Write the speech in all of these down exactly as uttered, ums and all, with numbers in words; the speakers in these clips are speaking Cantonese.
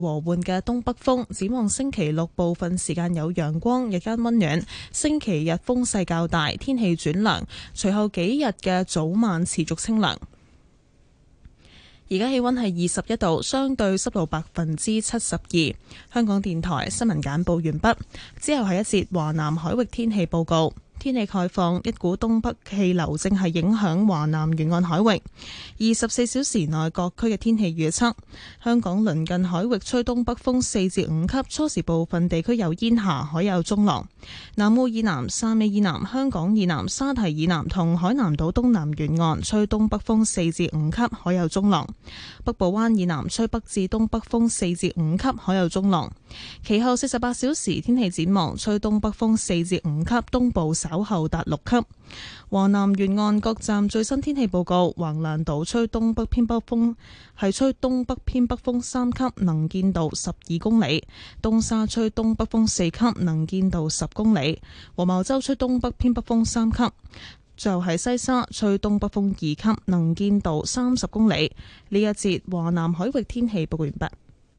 和緩嘅東北風，展望星期六部分時間有陽光，日間溫暖。星期日風勢較大，天氣轉涼。隨後幾日嘅早晚持續清涼。而家氣溫係二十一度，相對濕度百分之七十二。香港電台新聞簡報完畢，之後係一節華南海域天氣報告。天氣概況，一股東北氣流正係影響華南沿岸海域。二十四小時內各區嘅天氣預測：香港鄰近海域吹東北風四至五級，初時部分地區有煙霞，海有中浪。南澳以南、汕尾以南、香港以南、沙堤以南同海南島東南沿岸吹東北風四至五級，海有中浪。北部灣以南吹北至東北風四至五級，海有中浪。其後四十八小時天氣展望，吹東北風四至五級，東部稍後達六級。華南沿岸各站最新天氣報告：橫瀾島吹東北偏北風，係吹東北偏北風三級，能見度十二公里；東沙吹東北風四級，能見度十公里；黃茅洲吹東北偏北風三級。最後係西沙吹東北風二級，能見度三十公里。呢一節華南海域天氣報告完畢。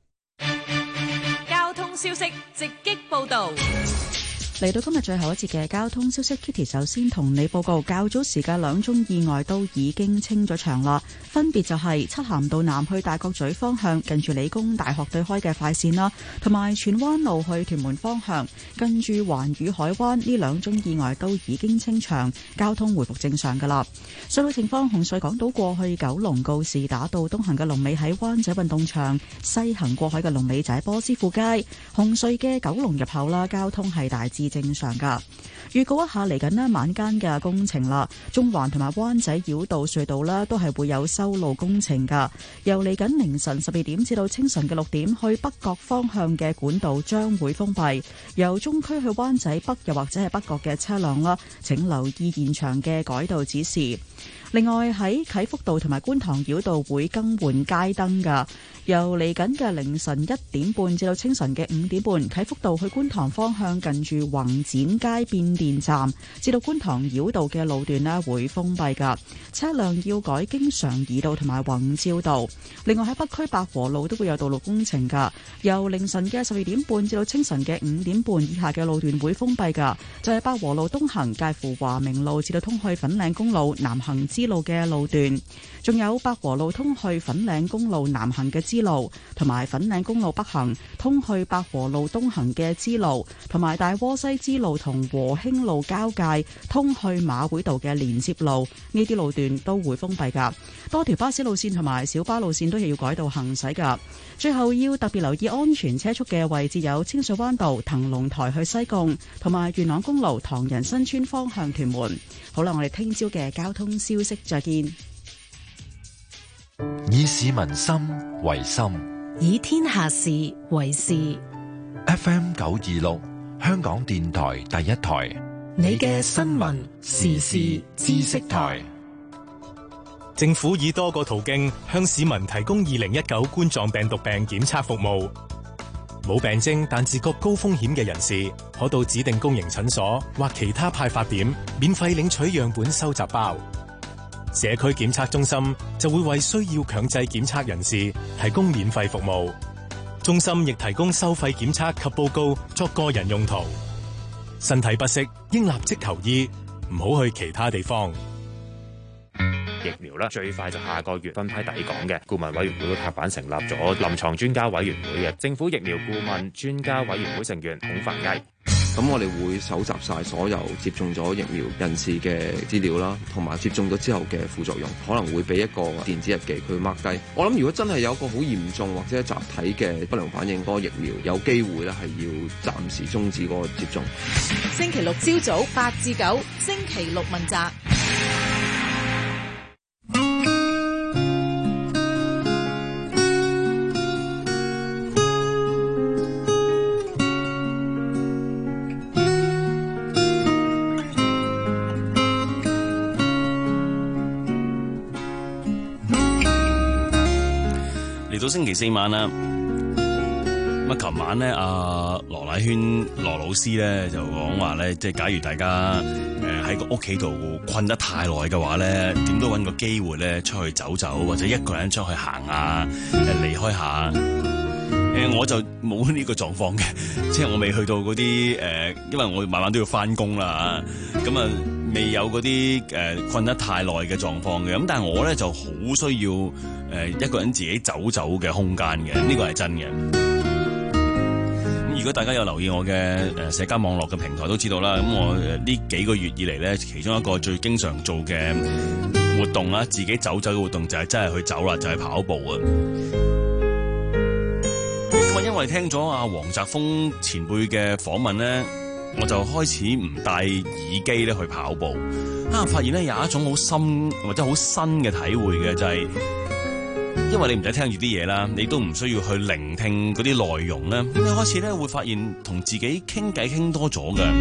交通消息直擊報道。 嚟到今日最後一節嘅交通消息 ，Kitty 首先同你報告，較早時嘅兩宗意外都已經清咗場啦，分別就係漆咸道南去大角咀方向近住理工大學對開嘅快線啦，同埋荃灣路去屯門方向近住環宇海灣呢兩宗意外都已經清場，交通回復正常噶啦。隧道情況：紅隧港島過去九龍告士打道東行嘅龍尾喺灣仔運動場，西行過海嘅龍尾就喺波斯富街。紅隧嘅九龍入口啦，交通係大致正常噶。預告一下嚟緊呢晚間嘅工程啦，中環同埋灣仔繞道隧道啦都係會有修路工程噶。由嚟緊凌晨十二點至到清晨嘅六點，去北角方向嘅管道將會封閉。由中區去灣仔北又或者係北角嘅車輛啦，請留意現場嘅改道指示。另外喺啟福道同埋觀塘繞道會更換街燈噶，由嚟緊嘅凌晨一點半至到清晨嘅五點半，啟福道去觀塘方向近住宏展街變電站至到觀塘繞道嘅路段呢會封閉噶，車輛要改經常怡道同埋宏照道。另外喺北區百和路都會有道路工程噶，由凌晨嘅十二點半至到清晨嘅五點半以下嘅路段會封閉噶，就係百和路東行介乎華明路至到通去粉嶺公路南行之路嘅路段，仲有百和路通去粉嶺公路南行嘅支路，同埋粉嶺公路北行通去百和路東行嘅支路，同埋大窩西支路同和興路交界通去馬會道嘅連接路，呢啲路段都會封閉噶。多條巴士路線同埋小巴路線都係要改道行駛噶。最後要特別留意安全車速嘅位置有清水灣道騰龍台去西貢，同埋元朗公路唐人新村方向屯門。好啦，我哋聽朝嘅交通消息再見。 以市民心為心， 以天下事為事。 F M 九二六，香港電台第一台， 你嘅新聞時事知識台。 政府以多個途徑向市民提供二零一九冠狀病毒病檢測服務。冇病徵但自覺高風險嘅人士，可到指定公營診所或其他派發點免費領取樣本收集包。社區檢測中心就會為需要強制檢測人士提供免費服務。中心亦提供收費檢測及報告作個人用途。身體不適應立即求醫，唔好去其他地方。 疫苗咧最快就下個月分批抵港嘅，顧問委員會都拍板成立咗臨床專家委員會嘅。政府疫苗顧問專家委員會成員孔繁毅， 咁我哋會搜集晒所有接種咗疫苗人士嘅資料啦，同埋接種咗之後嘅副作用，可能會俾一個電子日記佢 mark 低。我諗如果真係有一個好嚴重或者集體嘅不良反應，嗰個疫苗有機會咧係要暫時終止嗰個接種。 星期六朝早八至九，星期六問責。 到星期四晚啦，咁啊，琴晚咧，阿羅乃軒羅老師咧就講話咧，即係假如大家誒喺個屋企度困得太耐嘅話咧，點都搵個機會咧出去走走，或者一個人出去行下，誒離開下。誒誒，我就冇呢個狀況嘅，即係我未去到嗰啲誒，因為我晚晚都要翻工啦，咁啊未有嗰啲誒困得太耐嘅狀況嘅。咁但係我咧就好需要誒、呃、一個人自己走走嘅空間嘅，呢個係真嘅。咁如果大家有留意我嘅誒社交網絡嘅平台都知道啦，咁我呢幾個月以嚟咧，其中一個最經常做嘅活動啦，自己走走嘅活動就係真係去走啦，就係、是、跑步啊。咁啊，因為聽咗阿黃澤鋒前輩嘅訪問咧，我就開始唔戴耳機咧去跑步啊，發現咧有一種好深或者好新嘅體會嘅，就係、是、因為你唔使聽住啲嘢啦，你都唔需要去聆聽嗰啲內容咧，你開始咧會發現同自己傾偈傾多咗嘅。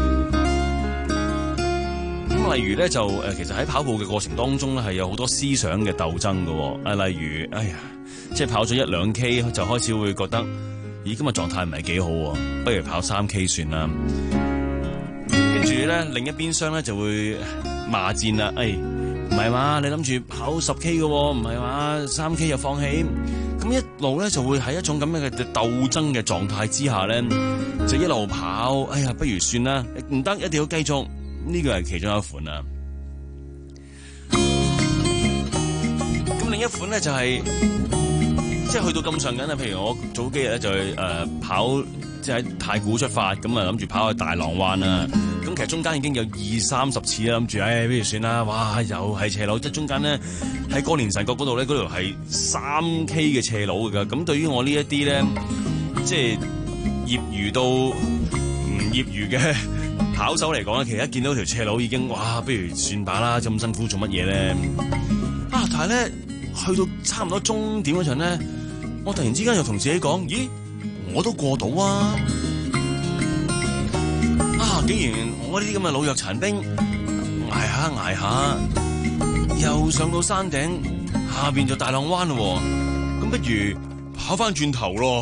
咁例如咧就誒，其實喺跑步嘅過程當中咧，係有好多思想嘅鬥爭嘅。啊，例如，哎呀，即係跑咗一兩 K 就開始會覺得，咦，今日狀態唔係幾好，不如跑三 K 算啦。跟住咧，另一邊廂咧就會罵戰啦。誒，唔係嘛，你諗住跑十 K 嘅，唔係嘛，三 K 又放棄。咁一路咧就會喺一種咁樣嘅鬥爭嘅狀態之下咧，就一路跑。哎呀，不如算啦，唔得，一定要繼續。呢個係其中一款啊。咁另一款咧就係、是，即係去到咁上緊啊。譬如我早幾日咧就去誒、呃、跑，即係喺太古出發，咁啊諗住跑去大浪灣啦。咁其實中間已經有二三十次啦，諗住唉，不如算啦。哇，又係斜路，即係中間咧喺歌連臣角嗰度咧，嗰度係三 K 嘅斜路㗎。咁對於我呢一啲咧，即係業餘到唔業餘嘅跑手嚟講咧，其實一見到條斜路已經哇，不如算罷啦，咁辛苦做乜嘢咧？啊！但係咧，去到差唔多終點嗰陣咧，我突然之間又同自己講：咦，我都過到啊！啊！竟然我呢啲咁嘅老弱殘兵，捱下捱下，又上到山頂，下邊就大浪灣咯。咁不如跑翻轉頭咯！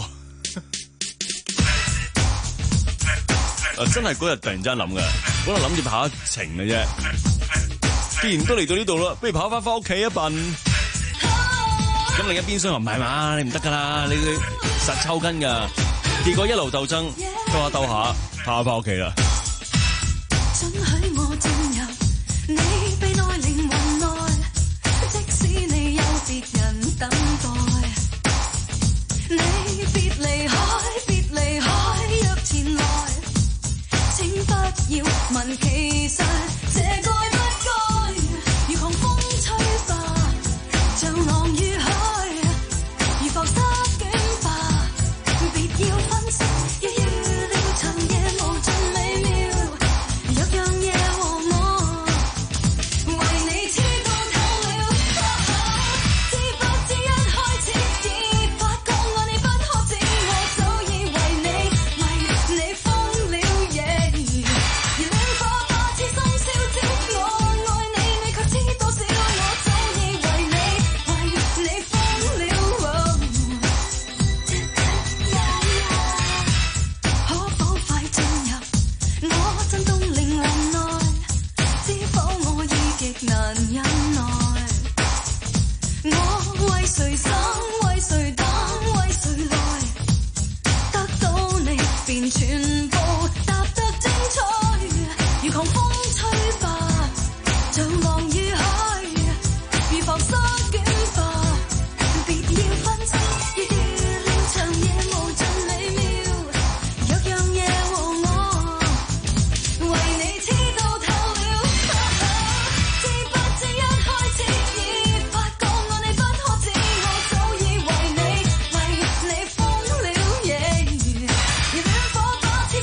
啊！真係嗰日突然之間諗嘅，嗰日諗住跑一程嘅啫。既然都嚟到呢度啦，不如跑翻翻屋企一笨。咁另一邊廂話唔係嘛，你唔得噶啦，你實抽筋噶。結果一路鬥爭，鬥下鬥下，跑翻屋企啦。准許我進入你被內靈魂內，即使你有別人等待，你別離開，別離開，若前來。請不要問，其實這該不該，如狂風吹吧，像浪與海，如浮沙捲吧，別要分析，要預料長夜無盡美妙，有樣嘢和我為你知道透了，知不知一開始已發覺愛你不可止，我早已為你為你瘋了夜。全部踏得精彩，如狂風吹吧，像浪與海，如浮沙捲吧，別要分析，要預料長夜無盡美妙，有樣嘢和我為你知道透了，知不知一開始已發覺愛你不可止，我早已為你為你瘋了夜。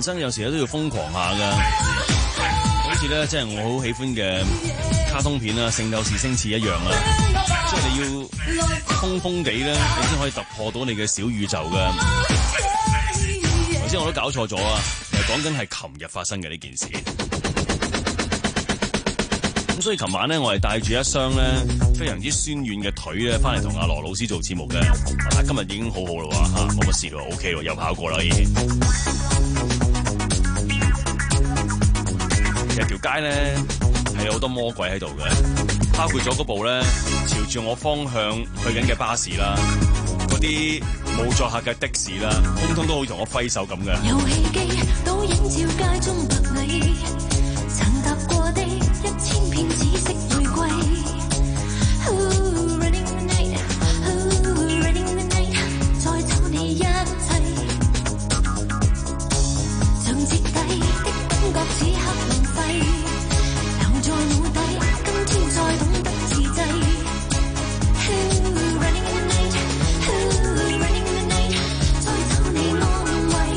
生有時咧都要瘋狂下㗎，好似咧即係我好喜歡嘅卡通片啊，《聖鬥士星矢》一樣啊，即係你要瘋瘋地咧，你先可以突破到你嘅小宇宙㗎。頭先我都搞錯咗啊，其實講緊係琴日發生嘅呢件事。咁所以琴晚咧，我係帶住一雙咧非常之酸軟嘅腿咧，翻嚟同阿羅老師做節目嘅。但今日已經好好啦喎，嚇冇乜事咯 ，OK 咯，又跑過啦已經。其實條街咧係有好多魔鬼喺度嘅，包括咗嗰部咧朝住我方向去緊嘅巴士啦，嗰啲冇載客嘅的士啦，通通都好似同我揮手咁嘅。 遊戲機倒映照街中白蟻，曾踏過的一千片紫色玫瑰。Running the night, running the night， 再找你一切，像徹底的感覺此刻浪費，留在腦底，今天再懂得自制。Running the night, running the night， 再找你安慰。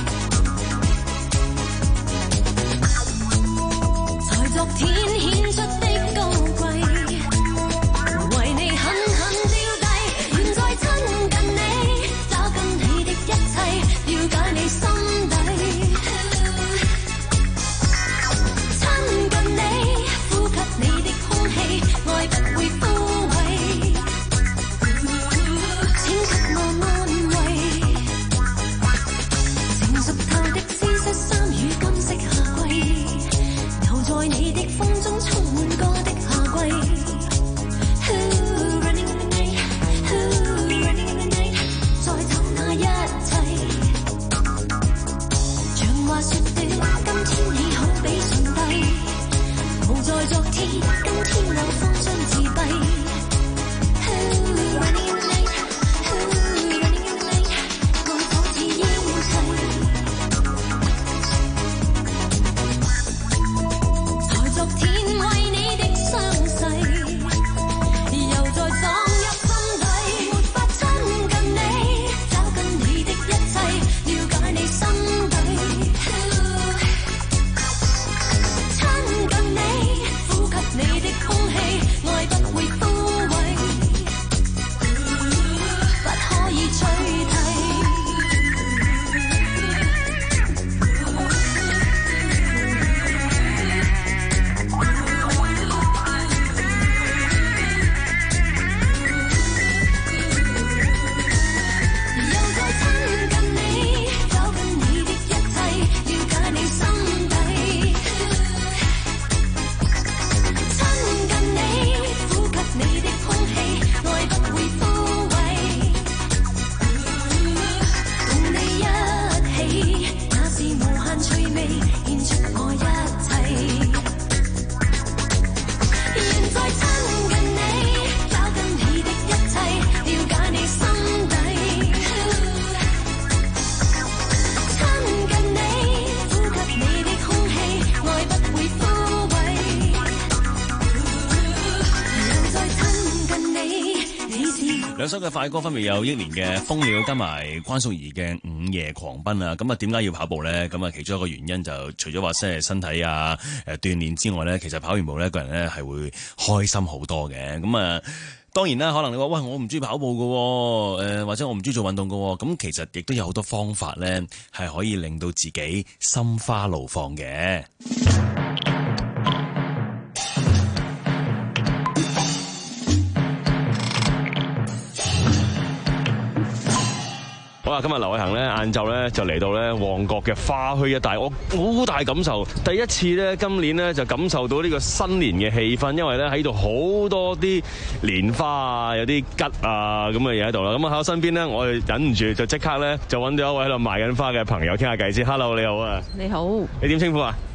在昨天顯出的高貴，為你狠狠丟低，願再親近你，找緊你的一切，了解你心底。親近你，呼吸你的空氣，愛不會枯萎，請給我安慰。成熟透的絲質衫與金色夏季，留在你的風中充滿歌的夏季。Running the night, running the night， 再找那一切。像話說的，今天你好比上帝，無在昨天，今天我慌張自閉。Running the night, running the night， 愛仿似煙砌。才昨天為你的傷勢，又再撞入心底，沒法親近你，找緊你的一切，了解你心底。親近你，呼吸你的空氣，愛不會枯萎，不可以取替。又再親近你，找緊你的一切，了解你心底。親近你，呼吸你的空氣，愛不會枯萎，共你一起，那是無限趣味，獻出我一切。現在親近你，找緊你的一切，了解你心底。親近你，呼吸你的空氣，愛不會枯萎。又再親近你，你是兩首嘅快歌分別有憶蓮嘅《瘋了》加埋關淑怡嘅《午夜狂奔》啊！咁啊，點解要跑步咧？咁啊，其中一個原因就除咗話即係身體啊、誒鍛鍊之外咧，其實跑完步咧，個人咧係會開心好多嘅。咁啊，當然啦，可能你話喂，我唔中意跑步嘅，誒或者我唔中意做運動嘅，咁其實亦都有好多方法咧，係可以令到自己心花怒放嘅。好啦，今日劉偉恒咧晏晝咧就嚟到咧旺角嘅花墟一帶，我好大感受。第一次咧今年咧就感受到呢個新年嘅氣氛，因為咧喺度好多啲蓮花啊，有啲桔啊咁嘅嘢喺度啦。咁啊喺我身邊咧，我哋忍唔住就即刻咧就揾到一位喺度賣緊花嘅朋友傾下偈先。Hello， 你好啊。 你好。 你點稱呼啊？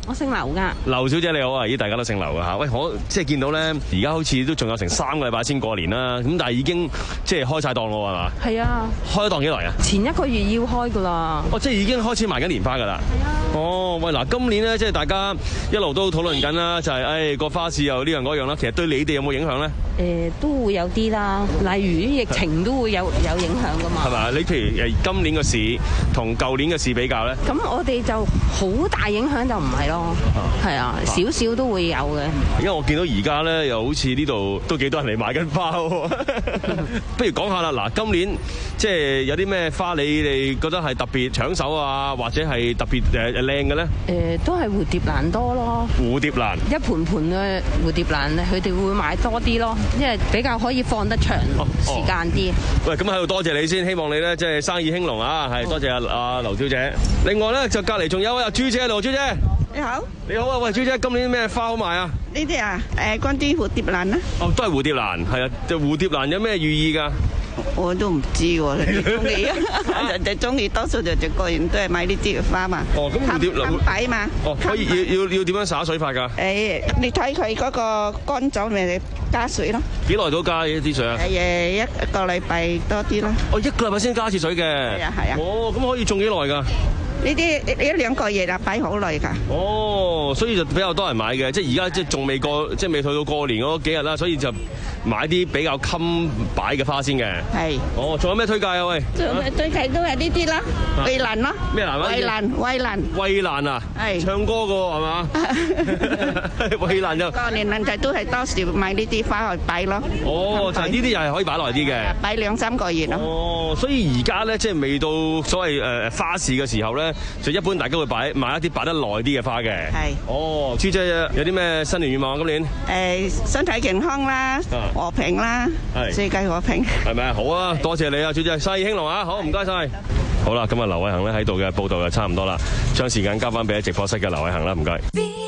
我姓劉噶。 劉小姐你好啊，咦大家都姓劉噶嚇。喂，我即係見到咧，而家好似都仲有成三個禮拜先過年啦，咁但係已經即係開晒檔咯係嘛？ 係啊。開咗檔幾耐啊？ 前一個月要開噶啦。 哦，即係已經開始賣緊年花噶啦。係啊。哦，喂嗱，今年咧即係大家一路都討論緊啦，就係誒個花市又呢樣嗰樣啦。其實對你哋有冇影響咧？ 誒、呃、都會有啲啦，例如疫情都會有有影響噶嘛。 係咪？你譬如誒今年個市同舊年嘅市比較咧？ 咁我哋就好大影響就唔係咯，係啊，少少都會有嘅。 因為我見到而家咧，又好似呢度都幾多人嚟買緊花喎。不如講下啦，嗱，今年即係有啲咩花你哋覺得係特別搶手啊，或者係特別誒誒靚嘅咧？ 誒，都係蝴蝶蘭多咯。 蝴蝶蘭一盤盤嘅蝴蝶蘭，佢哋會買多啲咯，因為比較可以放得長時間啲。 喂，咁喺度多謝你先，希望你咧即係生意興隆啊！係多謝阿阿劉小姐。另外咧就隔離仲有阿朱姐喺度，朱姐。 你好， 你好啊！喂，朱姐，今年咩花好賣啊？ 呢啲啊，誒，關於蝴蝶蘭啦。 哦，都係蝴蝶蘭，係啊，就蝴蝶蘭有咩寓意㗎？ 我都唔知喎，人哋中意啊，人哋中意，多數就就個人都係買呢啲花嘛。 哦，咁蝴蝶蘭擺嘛。 哦，可以要要要點樣灑水法㗎？ 誒，你睇佢嗰個乾咗咪加水咯。 幾耐到加啲水啊？ 誒，一一個禮拜多啲啦。 哦，一個禮拜先加次水嘅。 係啊係啊。 哦，咁可以種幾耐㗎？ 呢啲一兩個月啦，擺好耐㗎。 哦，所以就比較多人買嘅，即係而家即係仲未過，即係未去到過年嗰幾日啦，所以就買啲比較襟擺嘅花先嘅。係。哦，仲有咩推介啊？喂。 仲有咩推介都係呢啲啦，衛蘭咯。 咩蘭啊？ 衛蘭，衛蘭。 衛蘭啊？係。唱歌㗎喎，係嘛？衛蘭就。過年人就都係多時買呢啲花去擺咯。 哦，就係呢啲又係可以擺耐啲嘅。 擺兩三個月咯。 哦，所以而家咧即係未到所謂誒花市嘅時候咧。就一般大家會擺買一啲擺得耐啲嘅花嘅。係。哦，朱姐有啲咩新年願望今年？ 誒，身體健康啦，和平啦，世界和平。 係咪啊？好啊，多謝你啊，朱姐，生意興隆啊！好，唔該晒。好啦，今日劉偉恒咧喺度嘅報道就差唔多啦，將時間交翻俾直播室嘅劉偉恒啦，唔該。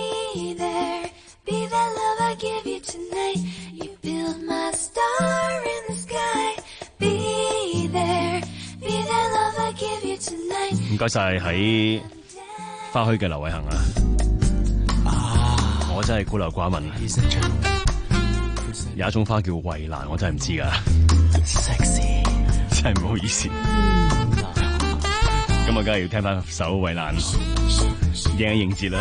唔該晒喺花墟嘅劉偉恒啊！啊，我真係孤陋寡聞，有一種花叫衛蘭，我真係唔知噶，真係唔好意思。咁我梗係要聽翻首衛蘭，應一應節啦。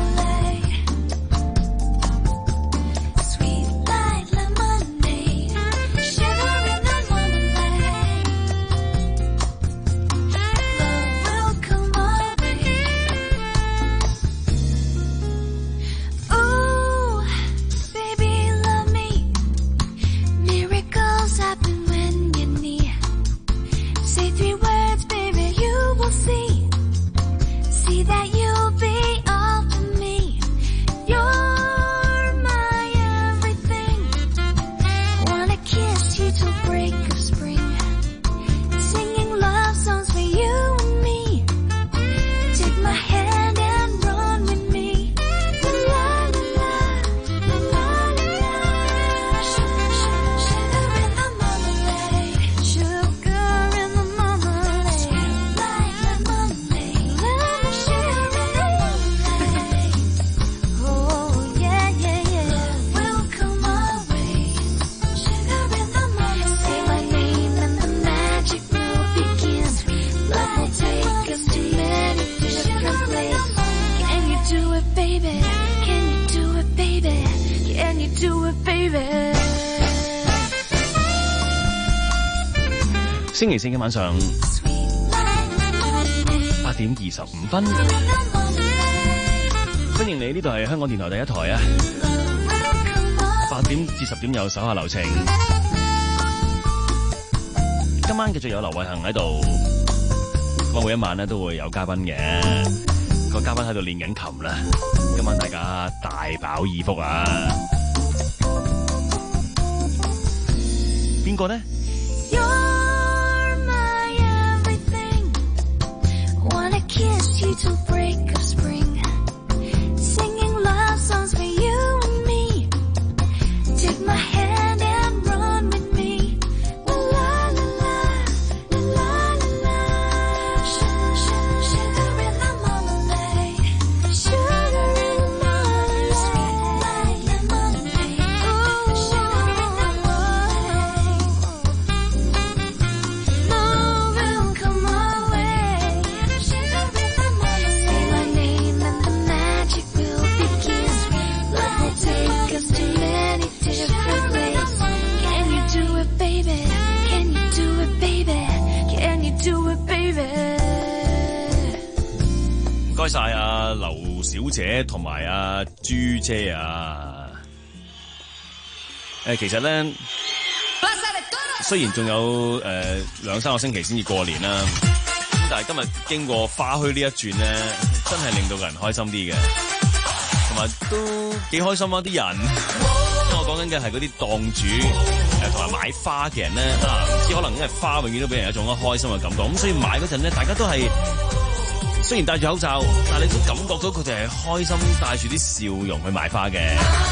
星期四嘅晚上八點二十五分，歡迎你，呢度係香港電台第一台啊！八點至十點有手下留情，今晚繼續有劉偉恒喺度，我每一晚咧都會有嘉賓嘅，個嘉賓喺度練緊琴啦，今晚大家大飽耳福啊！邊個呢？ Sugar 晒阿劉小姐同埋阿朱姐啊！誒，其實咧，雖然仲有誒兩、呃、三個星期先至過年啦，咁但係今日經過花墟呢一轉咧，真係令到個人開心啲嘅，同埋都幾開心啊！啲人，因為我講緊嘅係嗰啲檔主誒同埋買花嘅人咧，啊，唔知可能因為花永遠都俾人一種開心嘅感覺，咁所以買嗰陣咧，大家都係。雖然戴住口罩，但係你都感覺到佢哋係開心，帶住啲笑容去買花嘅。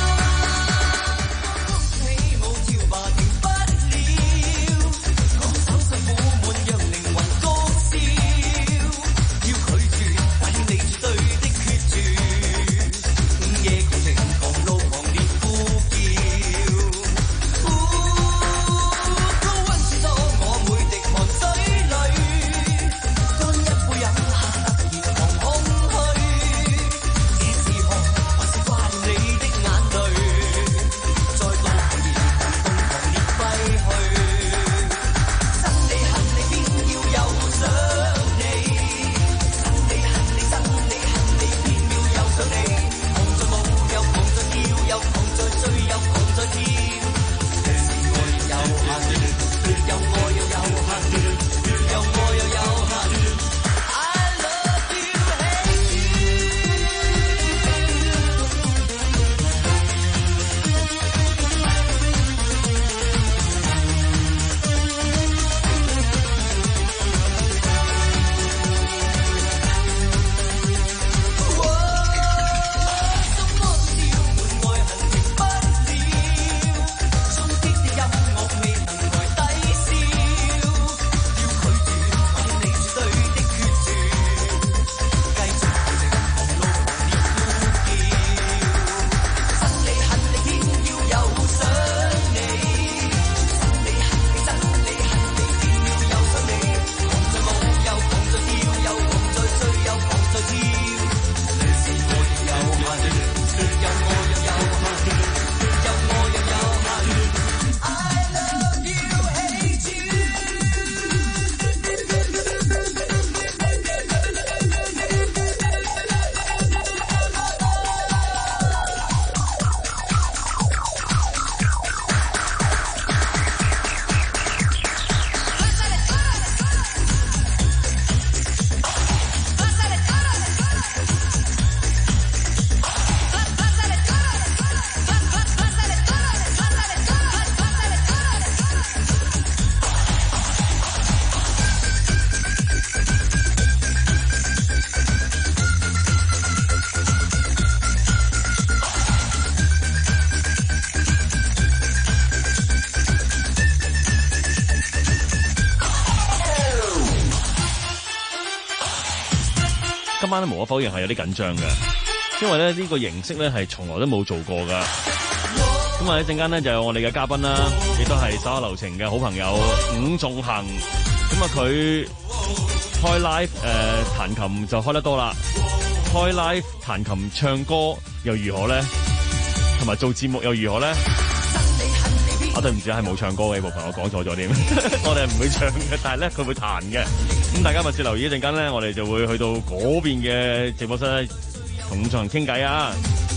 今晚咧無可否認係有啲緊張嘅，因為咧呢個形式咧係從來都冇做過噶。咁啊一陣間咧就有我哋嘅嘉賓啦，亦都係手下留情嘅好朋友伍仲衡。咁啊佢開 live 誒彈琴就開得多啦，開 live 彈琴唱歌又如何咧？同埋做節目又如何咧？啊對唔住係冇唱歌嘅部分，我講錯咗添。我哋係唔會唱嘅，但係咧佢會彈嘅。咁大家密切留意一陣間咧，我哋就會去到嗰邊嘅直播室咧，同伍仲衡傾偈啊！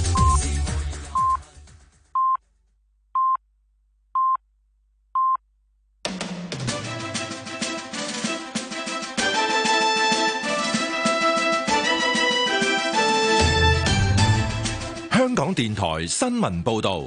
香港電台新聞報道。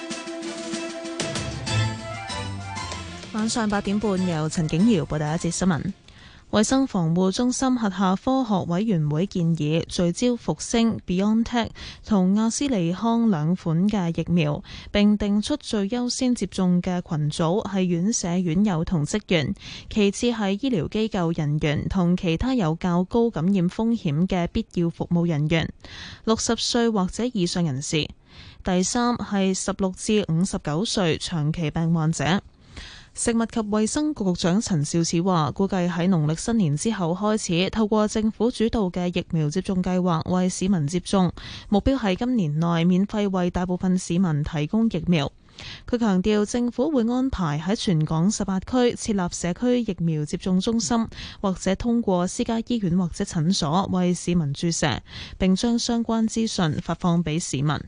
晚上八點半，由陳景瑤報道一節新聞。衛生防護中心轄下科學委員會建議聚焦復星、BioNTech 同阿斯利康兩款嘅疫苗，並定出最優先接種嘅群組係院舍院友同職員，其次係醫療機構人員同其他有較高感染風險嘅必要服務人員，六十歲或者以上人士，第三係十六至五十九歲長期病患者。食物及衛生局局長陳肇始話，估計喺農曆新年之後開始，透過政府主導嘅疫苗接種計劃為市民接種，目標係今年內免費為大部分市民提供疫苗。 佢強調政府會安排喺全港十八區設立社區疫苗接種中心，或者通過私家醫院或者診所為市民注射，並將相關資訊發放俾市民。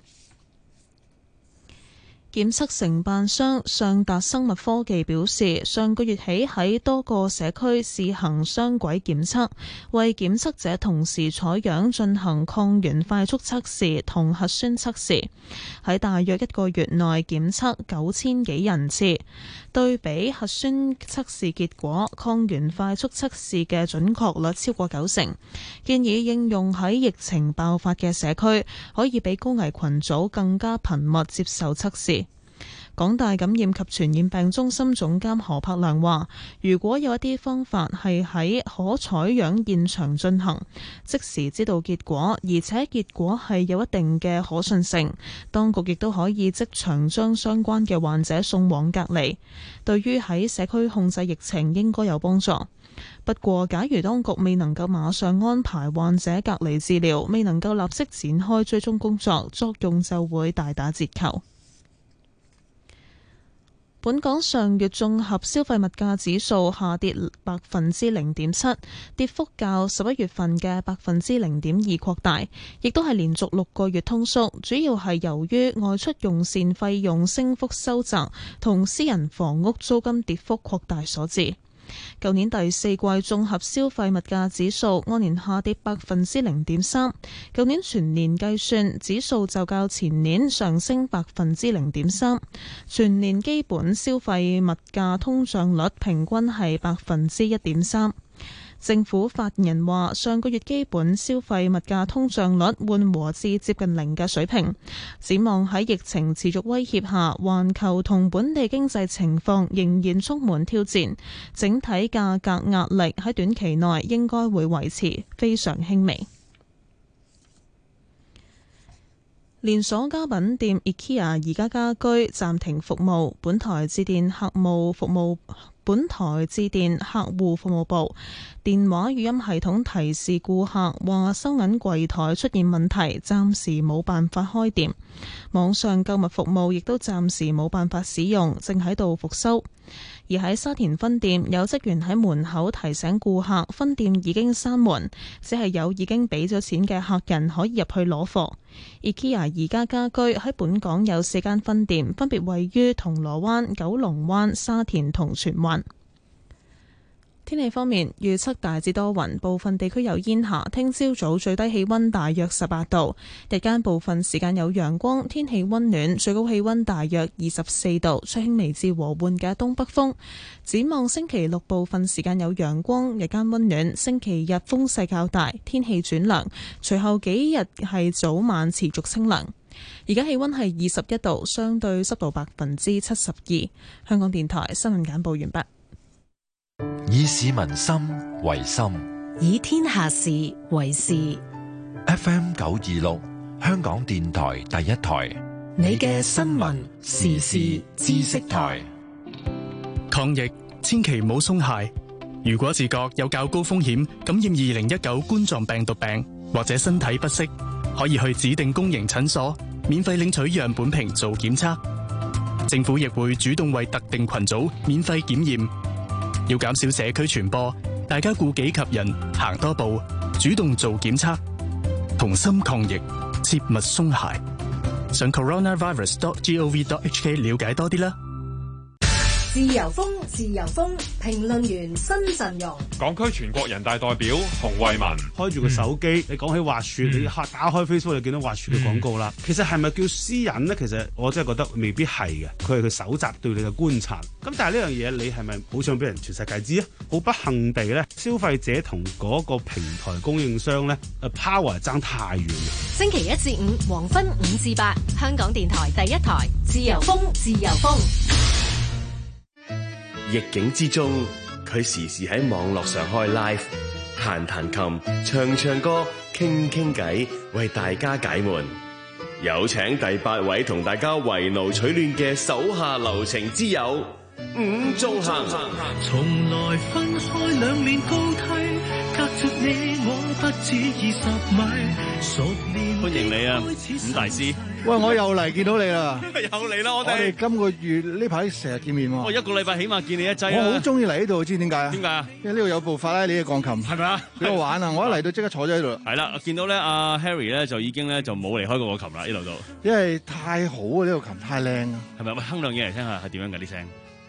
檢測承辦商尚達生物科技表示，上個月起喺多個社區試行雙軌檢測，為檢測者同時採樣進行抗原快速測試同核酸測試，喺大約一個月內檢測九千幾人次。對比核酸測試結果，抗原快速測試嘅準確率超過九成，建議應用喺疫情爆發嘅社區，可以比高危群組更加頻密接受測試。港大感染及傳染病中心總監何柏良話，如果有一啲方法係喺可採樣現場進行，即時知道結果，而且結果係有一定嘅可信性，當局亦都可以即場將相關嘅患者送往隔離，對於喺社區控制疫情應該有幫助。不過，假如當局未能夠馬上安排患者隔離治療，未能夠立即展開追蹤工作，作用就會大打折扣。本港上月綜合消費物價指數下跌百分之零點七，跌幅較十一月份嘅百分之零點二擴大，亦都係連續六個月通縮，主要係由於外出用膳費用升幅收窄，同私人房屋租金跌幅擴大所致。舊年第四季綜合消費物價指數按年下跌百分之零點三，舊年全年計算指數就較前年上升百分之零點三，全年基本消費物價通脹率平均係百分之一點三。政府發言人話，上個月基本消費物價通脹率緩和至接近零嘅水平，展望喺疫情持續威脅下，環球同本地經濟情況仍然充滿挑戰，整體價格壓力喺短期內應該會維持非常輕微。連鎖家品店 IKEA 宜家家居暫停服務，本台致電客務服務本台致電客戶服務部，電話語音系統提示顧客話收銀櫃台出現問題，暫時冇辦法開店。網上購物服務亦都暫時冇辦法使用，正喺度復修。而喺沙田分店，有職員喺門口提醒顧客分店已經閂門，只係有已經俾咗錢嘅客人可以入去攞貨。IKEA 宜家家居喺本港有四間分店，分別位於銅鑼灣、九龍灣、沙田同荃灣。天氣方面，預測大致多雲，部分地區有煙霞。聽朝早最低氣溫大約十八度，日間部分時間有陽光，天氣溫暖，最高氣溫大約二十四度，吹輕微至和緩嘅東北風。展望星期六部分時間有陽光，日間溫暖，星期日風勢較大，天氣轉涼，隨後幾日係早晚持續清涼。而家氣溫係二十一度，相對濕度百分之七十二。香港電台新聞簡報完畢。 以市民心為心， 以天下事為事。 F M 九二六，香港電台第一台， 你嘅新聞時事知識台。 抗疫千祈唔好鬆懈。如果自覺有較高風險感染二零一九冠狀病毒病，或者身體不適，可以去指定公營診所免費領取樣本瓶做檢測。政府亦會主動為特定群組免費檢驗。要減少社區傳播，大家顧己及人，行多步，主動做檢測，同心抗疫，切勿鬆懈。上 coronavirus dot gov dot hk 了解多啲啦。 自由風，自由風，評論員新陣容。 港區全國人大代表洪為民開住個手機，嗯、你講起滑雪，嗯、你打開 Facebook 就見到滑雪嘅廣告啦。嗯、其實係咪叫私隱呢？其實我真係覺得未必係嘅，佢係佢搜集對你嘅觀察。咁但係呢樣嘢，你係咪好想俾人全世界知啊？好不幸地咧，消費者同嗰個平台供應商咧，誒 power 爭太遠。 星期一至五黃昏五至八，香港電台第一台，自由風，自由風。 逆境之中，佢時時喺網絡上開 live， 彈彈琴，唱唱歌，傾傾偈，為大家解悶。有請第八位同大家圍爐取暖嘅手下留情之友伍仲衡。 從來分開兩面高梯， 隔着你我不止二十米，熟練歡迎你啊，伍大師。 喂，我又嚟見到你啦！ 又嚟啦，我我哋哋。 今個月呢排成日見面喎。 我一個禮拜起碼見你一劑啊。 我好中意嚟呢度，知點解啊？ 點解啊？ 因為呢度有部法拉利嘅鋼琴， 係咪啊？ 俾我玩啊！我一嚟到即刻坐咗喺度啦。 係啦，我見到咧，阿 Harry 咧就已經咧就冇離開過個琴啦，呢度度。 因為太好啊！呢個琴太靚啊！ 係咪？喂，哼兩嘢嚟聽下，係點樣㗎啲聲？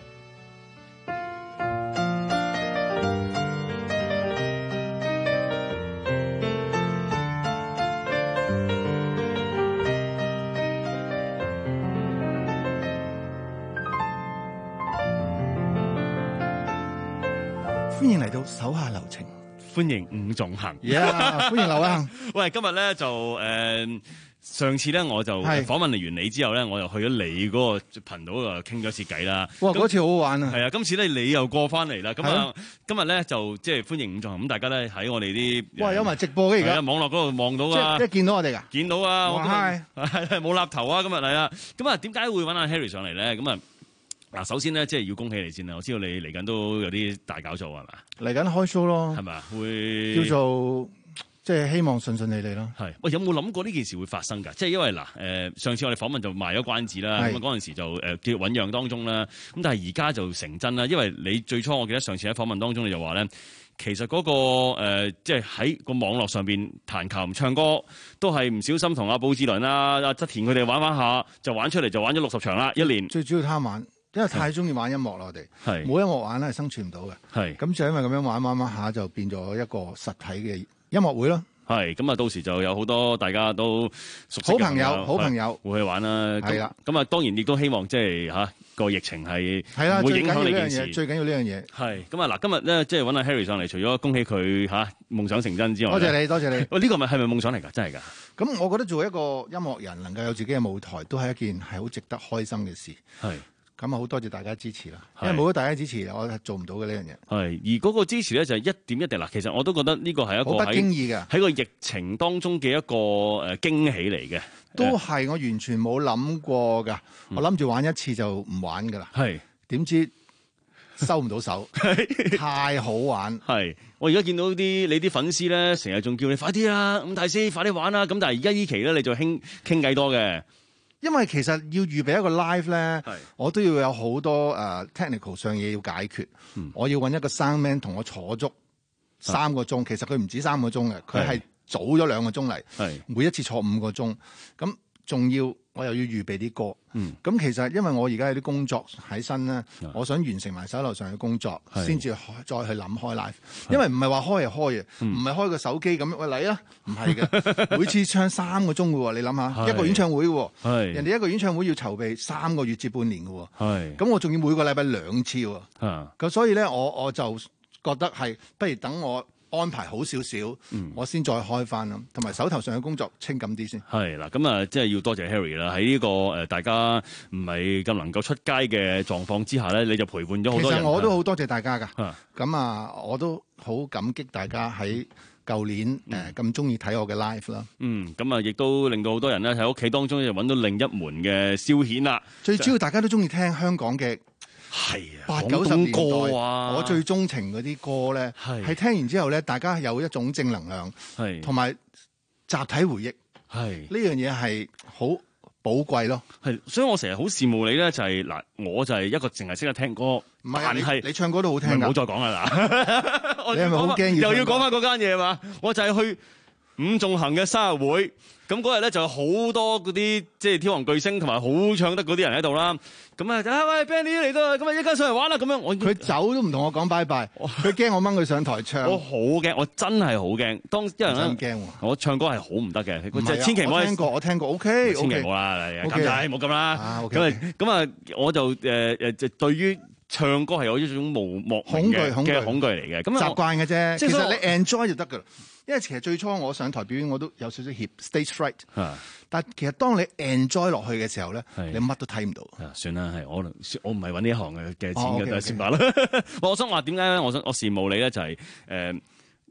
歡迎嚟到手下留情， 歡迎伍仲衡。 Yeah， 歡迎劉偉恒。 喂，今日咧就誒、呃，上次咧我就係訪問完你之後咧，我又去咗你嗰個頻道度傾咗次偈啦。 哇， 咁嗰次好好玩啊！ 係啊，今次咧你又過翻嚟啦。咁啊係啊， 今日咧就即係歡迎伍仲衡。咁大家咧喺我哋啲哇，有埋直播嘅而家， 係啊網絡嗰度望到啊， 即係見到我哋㗎。 見到啊，我哇都係係冇立頭啊，今日嚟啦。咁啊，點解會揾阿 Harry 上嚟咧？咁啊。嗱，首先咧，即係要恭喜你先啦！我知道你嚟緊都有啲大搞作係嘛？ 嚟緊開 show 咯， 係咪啊？會叫做即係希望順順利利咯。 係喂，有冇諗過呢件事會發生㗎？即係因為嗱，誒、呃、上次我哋訪問就賣咗關子啦，咁啊嗰陣時就誒、呃、叫醖釀當中啦。咁但係而家就成真啦，因為你最初我記得上次喺訪問當中你就話咧，其實嗰、那個、呃、即係喺個網絡上邊彈琴唱歌都係唔小心同阿布志倫啊、阿側田佢哋玩玩下，就玩出嚟就玩咗六十場啦，一年。 最主要貪玩。因為太中意玩音樂啦，我哋係冇音樂玩咧係生存唔到嘅。 係咁就因為咁樣玩玩玩下就變咗一個實體嘅音樂會咯。 係咁啊，到時就有好多大家都熟悉嘅好朋友，好朋友會去玩啦。 係啦， 咁啊，當然亦都希望即係嚇個疫情係係啦， 唔會影響呢件事。 最緊要呢樣嘢。 係咁啊！嗱，今日咧即係揾阿 Harry 上嚟，除咗恭喜佢嚇夢想成真之外， 多謝你，多謝你。 喂，呢個咪係咪夢想嚟㗎？真係㗎？ 咁我覺得做一個音樂人能夠有自己嘅舞台，都係一件係好值得開心嘅事。 係。 咁啊，好多謝大家支持啦！因為冇咗大家支持，我係做唔到嘅呢樣嘢。 係，而嗰個支持咧就係一點一滴啦。其實我都覺得呢個係一個好不經意嘅喺個疫情當中嘅一個誒驚喜嚟嘅。 都係我完全冇諗過㗎。 嗯、 我諗住玩一次就唔玩㗎啦。 係點知收唔到手，太好玩。 係我而家見到啲你啲粉絲咧，成日仲叫你快啲啦，伍大師快啲玩啦。咁但係而家依期咧，你就傾傾偈多嘅。 因為其實要預備一個 live 咧，我都要有好多誒、uh, technical 上嘢要解決。嗯、我要揾一個 sound man 同我坐足三個鐘，其實佢唔止三個鐘嘅，佢係早咗兩個鐘嚟，每一次坐五個鐘。咁仲要我又要預備啲歌。咁、嗯、其實因為我而家有啲工作喺身咧，我想完成埋手頭上嘅工作，先至再去諗開 live。因為唔係話開就開嘅，唔係開個手機咁喂嚟啊，唔係嘅。每次唱三個鐘嘅喎，你諗下一個演唱會嘅喎，人哋一個演唱會要籌備三個月至半年嘅喎，咁我仲要每個禮拜兩次喎。咁所以咧，我我就覺得係不如等我安排好少少，嗯、我先再開翻咯，同埋手頭上嘅工作清緊啲先。係啦，咁啊，即係要多謝 Harry 啦。喺呢個誒大家唔係咁能夠出街嘅狀況之下咧，你就陪伴咗好多人。 其實我都好多謝大家㗎。咁啊，我都好感激大家喺舊年誒咁中意睇我嘅 live 啦。 嗯，咁啊，亦都令到好多人咧喺屋企當中就揾到另一門嘅消遣啦。 最主要大家都中意聽香港嘅。 係啊， 八九十年代歌啊， 我最鍾情嗰啲歌咧，係聽完之後咧，大家有一種正能量，係同埋集體回憶，係呢樣嘢係好寶貴咯。 係，所以我成日好羨慕你咧，就係、是、嗱，我就係一個淨係識得聽歌，唔係你，你唱歌都好聽㗎， 唔好再講啦嗱， 你係咪好驚又要講翻嗰間嘢嘛？我就係去伍仲衡嘅生日會。咁嗰日咧就有好多嗰啲即係天王巨星同埋好唱得嗰啲人喺度啦。咁啊，啊喂 Benny 嚟到，咁啊一間上嚟玩啦。咁樣我佢走都唔同我講拜拜，佢驚我掹佢上台唱。 我好驚，我真係好驚。當一人真驚喎， 我唱歌係好唔得嘅， 即係千祈唔好。 我聽過，我聽過，OK， 千祈唔好啦，咁仔冇咁啦。咁啊咁啊，我就誒誒，就對於唱歌係有一種無莫恐懼恐懼恐懼嚟嘅。咁習慣嘅啫。其實你 enjoy 就得㗎啦。因為其實最初我上台表演我都有少少怯 stage fright，但係其實當你 enjoy 落去嘅時候咧，你乜都睇唔到。 算啦，係我我唔係揾呢一行嘅嘅錢嘅，就係算罷啦。 哦 okay, okay. 我想話點解咧？我想我羨慕你咧，就係誒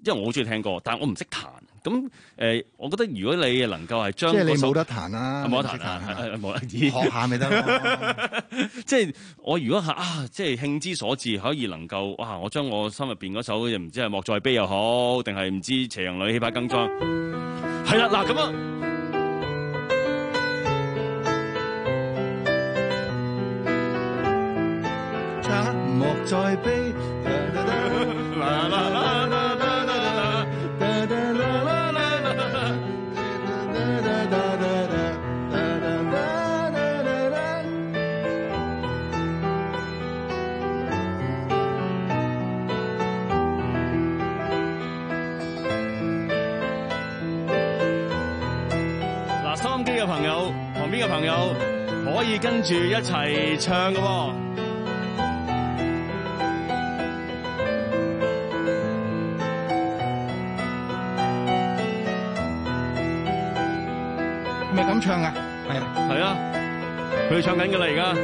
因為我好中意聽歌，但係我唔識彈。咁誒、呃，我覺得如果你能夠係將即係你嗰首冇得彈啦， 冇得彈啊，係冇得學下咪得咯。 即係我如果係啊，即係興之所至，可以能夠哇！我將我心入邊嗰首唔知係莫再悲又好，定係唔知斜陽裏氣魄更壯，係啦嗱咁啊。 唱啊！莫再悲。 嗱，收音機嘅朋友，旁邊嘅朋友可以跟住一齊唱㗎喎。 咪咁唱啊？係啊， 係啊，佢哋唱緊㗎啦，而家。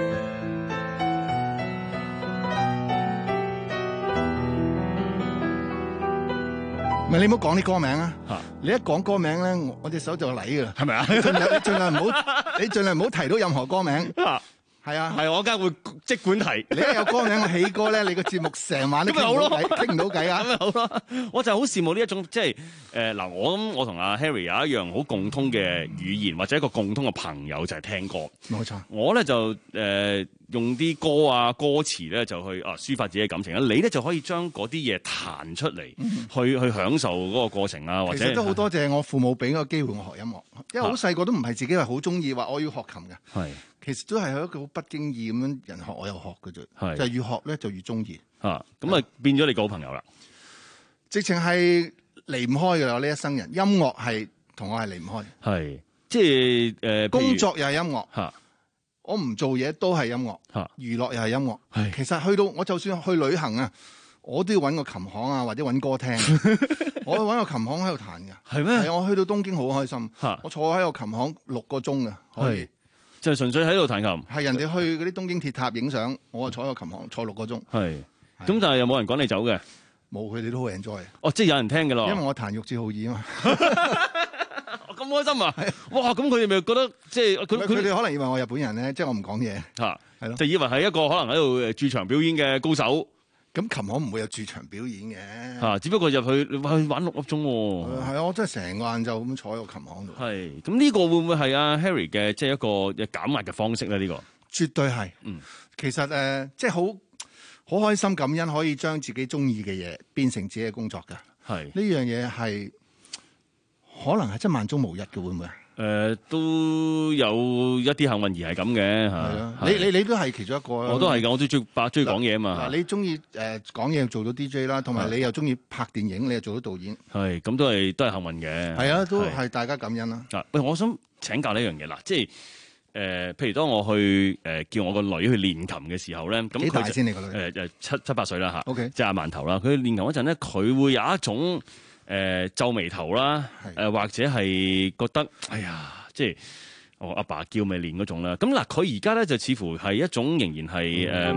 咪你唔好講啲歌名啊！你一講歌名咧，我我隻手就嚟㗎啦， 係咪啊？ 你盡量你盡量唔好，你盡量唔好提到任何歌名。係啊， 係我梗係會即管提。 你一有歌名我起歌咧，你個節目成晚都傾唔到偈，傾唔到偈啊！ 咁咪好咯，我就好羨慕呢一種即係誒嗱，我諗我同阿 Harry 有一樣好共通嘅語言，或者一個共通嘅朋友就係聽歌。 冇錯， 我咧就誒、呃、用啲歌啊歌詞咧就去啊抒發自己嘅感情啦。你咧就可以將嗰啲嘢彈出嚟， 嗯、 去去享受嗰個過程啊，或者其實都好多謝我父母俾個機會我學音樂，因為好細個都唔係自己係好中意話我要學琴嘅。係。其實都係一個好不經意咁樣人學我又學嘅啫，就係越學咧就越中意。 啊，咁啊變咗你個好朋友啦， 直情係離唔開嘅啦，我呢一生人音樂係同我係離唔開。 係即係誒、呃、 工作又係音樂， 嚇我唔做嘢都係音樂， 嚇娛樂又係音樂。係其實去到我就算去旅行啊，我都要揾個琴行啊，或者揾歌聽。我去揾個琴行喺度彈嘅， 係咩？ 係我去到東京好開心，我坐喺個琴行六個鐘嘅可以。 就係純粹喺度彈琴， 係人哋去嗰啲東京鐵塔影相，我啊坐喺個琴行坐六個鐘。係， 咁但係有冇人趕你走嘅？ 冇，佢哋都好 enjoy。 哦，即係有人聽嘅咯。 因為我彈玉置浩二啊嘛。 咁開心啊！哇，咁佢哋咪覺得即係佢佢哋可能以為我日本人咧，即係我唔講嘢嚇， 係咯， 就以為係一個可能喺度駐場表演嘅高手。 咁琴行唔會有駐場表演嘅， 嚇，只不過入去去玩六粒鐘喎。 係啊，我真係成個晏晝咁坐喺個琴行度。 係，咁呢個會唔會係阿 Harry 嘅即係一個減壓嘅方式咧？呢個絕對係。嗯，其實誒，即係好好開心感恩，可以將自己中意嘅嘢變成自己嘅工作㗎。係呢樣嘢係可能係真萬中無一嘅，會唔會啊？ 誒、呃、都有一啲幸運兒係咁嘅嚇， 你你你都係其中一個。 我都係㗎，我都中意中意講嘢啊嘛。 嗱，你中意誒講嘢做到 D J 啦，同埋你又中意拍電影，你又做到導演。 係，咁都係都係幸運嘅。係啊，都係大家感恩啦。 啊，喂，我想請教呢樣嘢啦，即係誒、呃，譬如當我去誒、呃、叫我個女去練琴嘅時候咧，咁幾大先你個女？ 誒誒七七八歲啦嚇。OK，即係阿饅頭啦。佢練琴嗰陣咧，佢會有一種誒、呃、皺眉頭啦，誒、呃、或者係覺得哎呀〜即係我阿爸叫咪練嗰種啦，咁嗱佢而家咧就似乎係一種仍然係誒，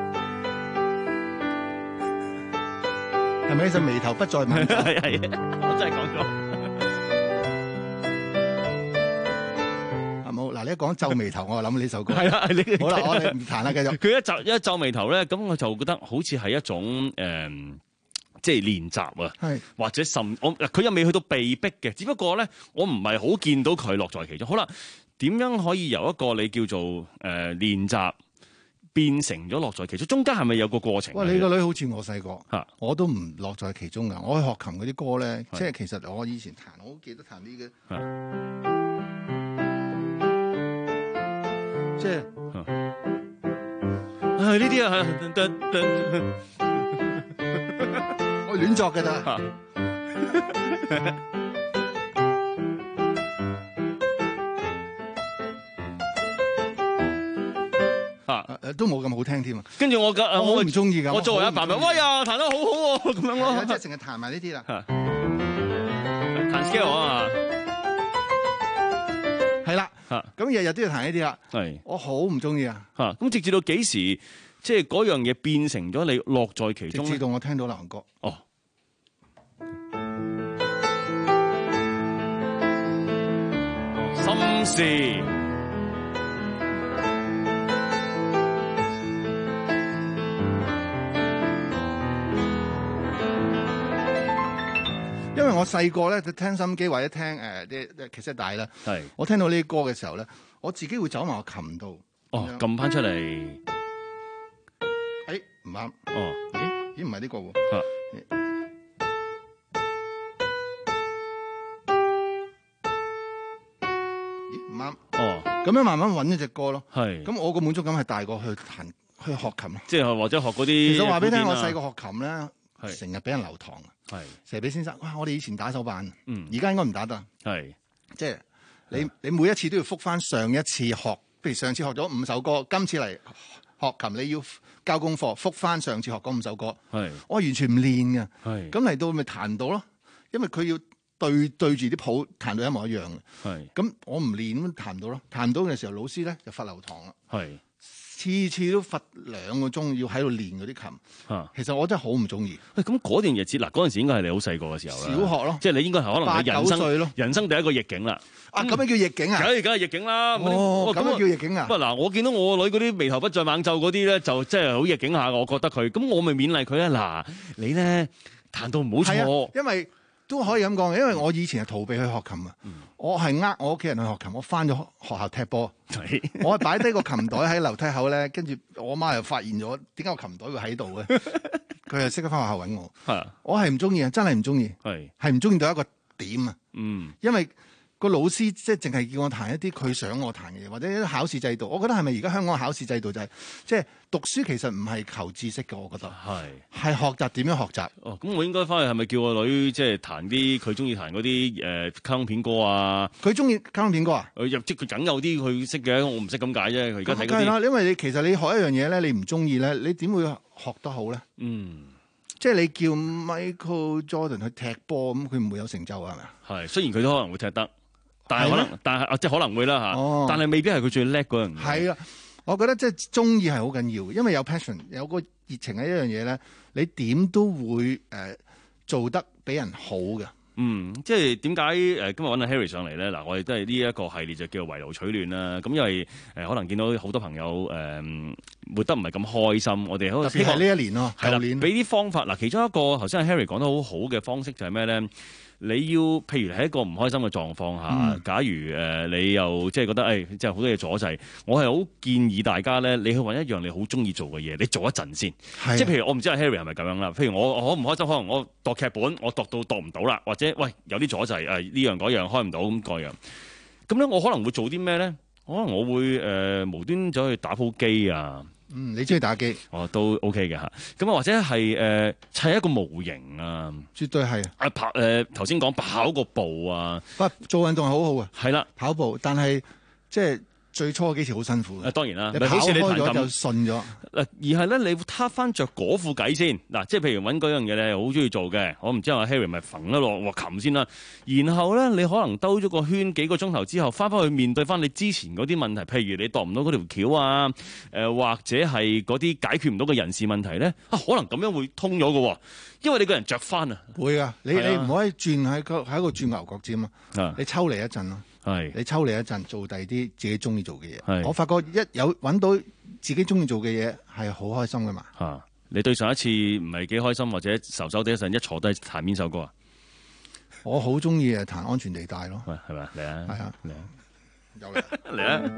係咪呢首眉頭不再問？ 係係，我真係講過。係冇嗱，你一講皺眉頭，我就諗呢首歌。 係啦，你好啦，我哋唔彈啦，繼續。 佢一皺一皺眉頭咧，咁我就覺得好似係一種誒。呃即係練習啊，或者甚我佢又未去到被逼嘅，只不過咧，我唔係好見到佢樂在其中。好啦，點樣可以由一個你叫做誒、呃、練習變成咗樂在其中？中間係咪有個過程？ 喂，你個女好似我細個嚇，我都唔樂在其中㗎。我去學琴嗰啲歌咧，即係其實我以前彈，我好記得彈啲嘅，即係係呢啲啊。 我亂作㗎咋？ 嚇誒都冇咁好聽添啊！ 跟住我嘅我唔中意㗎。 我作為一爸爸，喂呀，彈得好好喎，咁樣咯。 即係成日彈埋呢啲啦。 彈 scale 啊嘛。 係啦。嚇。咁日日都要彈呢啲啦。 係。我好唔中意啊。 嚇。咁直至到幾時？即係嗰樣嘢變成咗你樂在其中。 直至到我聽到流行歌。 哦。 事。 因為我細個咧就聽心機或者聽誒啲誒其實大啦， 係我聽到呢啲歌嘅時候咧，我自己會走埋個琴度。 哦，撳翻出嚟。 誒唔啱。 哦， 咦咦唔係呢個喎。 啊咦唔啱。 哦， 咁樣慢慢揾一隻歌咯。 係。 咁我個滿足感係大過去彈去學琴咯。 即係或者學嗰啲。 其實話俾你聽， 古典啊我細個學琴咧，成日俾人留堂。 係。 成日俾先生，哇！我哋以前打手板， 嗯， 而家應該唔打得。 係。 即係你你每一次都要覆翻上一次學，譬如上次學咗五首歌，今次嚟學琴你要交功課，覆翻上次學嗰五首歌。 係。 我完全唔練嘅。 係。 咁嚟到咪彈到咯，因為佢要對對住啲譜彈到一模一樣嘅。 係。 咁我唔練咁彈唔到咯，彈唔到嘅時候老師咧就罰留堂啦。 係。 次次都罰兩個鐘要喺度練嗰啲琴。 嚇。 其實我真係好唔中意。 喂，咁嗰段日子嗱，嗰陣時應該係你好細個嘅時候啦。 小學咯， 即係你應該係可能八你人九歲咯生人生第一個逆境啦。 啊，咁樣叫逆境啊？ 梗係梗係逆境啦。 哦，咁樣叫逆境啊？ 不過嗱，我見到我女嗰啲眉頭不再猛皺嗰啲咧，就真係好逆境下。我覺得佢，咁我咪勉勵佢咧。嗱，你咧彈到唔好錯。 因為都可以咁講嘅，因為我以前係逃避去學琴啊。我係呃我屋企人去學琴，我翻咗學校踢波，我係擺低個琴袋喺樓梯口咧，跟住我媽又發現咗，點解個琴袋會喺度嘅？佢就即刻翻學校揾我。我係唔中意啊，真係唔中意， 係係唔中意到一個點啊。 嗯， 因為個老師即係淨係叫我彈一啲佢想我彈嘅嘢，或者啲考試制度，我覺得係咪而家香港嘅考試制度就係即係讀書其實唔係求知識嘅，我覺得係係學習點樣學習。 哦，咁我應該翻去係咪叫個女即係彈啲佢中意彈嗰啲誒卡通片歌啊？ 佢中意卡通片歌啊？ 誒入即佢梗有啲佢識嘅，我唔識咁解啫。佢而家睇嗰梗係啦， 啲， 因為你其實你學一樣嘢咧，你唔中意咧，你點會學得好咧？ 嗯， 即係你叫 Michael Jordan 去踢波，咁佢唔會有成就啊？係咪啊？ 係，雖然佢都可能會踢得。但係可能，但係啊，即係可能會啦嚇。 哦、 但係未必係佢最叻嗰樣嘢。 係啊，我覺得即係中意係好緊要，因為有 passion，有個熱情喺一樣嘢咧，你點都會誒、呃、做得比人好嘅。 嗯，即係點解誒今日揾阿 Harry 上嚟咧？嗱，我哋都係呢一個系列就叫做圍爐取暖啦。咁因為誒、呃、可能見到好多朋友誒、呃、活得唔係咁開心，我哋好特別係呢一年咯， 係啦， 舊年俾啲方法。嗱，其中一個頭先阿 Harry 講得好好嘅方式就係咩咧？你要譬如喺一個唔開心嘅狀況下， 嗯、 假如誒、呃、你又即係覺得誒即係好多嘢阻滯，我係好建議大家咧，你去揾一樣你好中意做嘅嘢，你做一陣先。即係譬如我唔知阿 Harry 係咪咁樣啦。譬如我我好唔開心，可能我度劇本，我度到度唔到啦，或者喂有啲阻滯誒呢樣嗰樣開唔到咁各樣。咁咧我可能會做啲咩咧？可能我會誒、呃、無端走去打鋪機啊。 嗯，你中意打機？ 哦，都 OK 嘅嚇。咁啊，或者係誒、呃、砌一個模型啊， 絕對係。 啊跑誒頭先講跑個步啊， 不做運動係好好嘅。 係啦， 跑步，但係即係最初幾時好辛苦嘅。 誒當然啦， 你跑好似你彈琴開咗就順咗。 而係咧，你撻翻着嗰副計先嗱，即係譬如揾嗰樣嘢你係好中意做嘅，我唔知阿 Harry 咪揈得落鑊琴先啦。然後咧，你可能兜咗個圈幾個鐘頭之後，翻返去面對翻你之前嗰啲問題，譬如你度唔到嗰條橋啊，誒、呃、或者係嗰啲解決唔到嘅人事問題咧，啊可能咁樣會通咗嘅，因為你個人着翻啊。 會啊，你啊你唔可以轉喺個喺個轉牛角尖啊，你抽離一陣咯。 係你抽離一陣，做第二啲自己中意做嘅嘢。 係我發覺一有揾到自己中意做嘅嘢，係好開心噶嘛。 嚇、啊！你對上一次唔係幾開心或者愁愁地一陣，一坐低彈邊首歌啊？ 我好中意誒彈安全地帶咯。 喂，係咪？嚟啊！ 係啊， 嚟啊！ 有嚟嚟啊！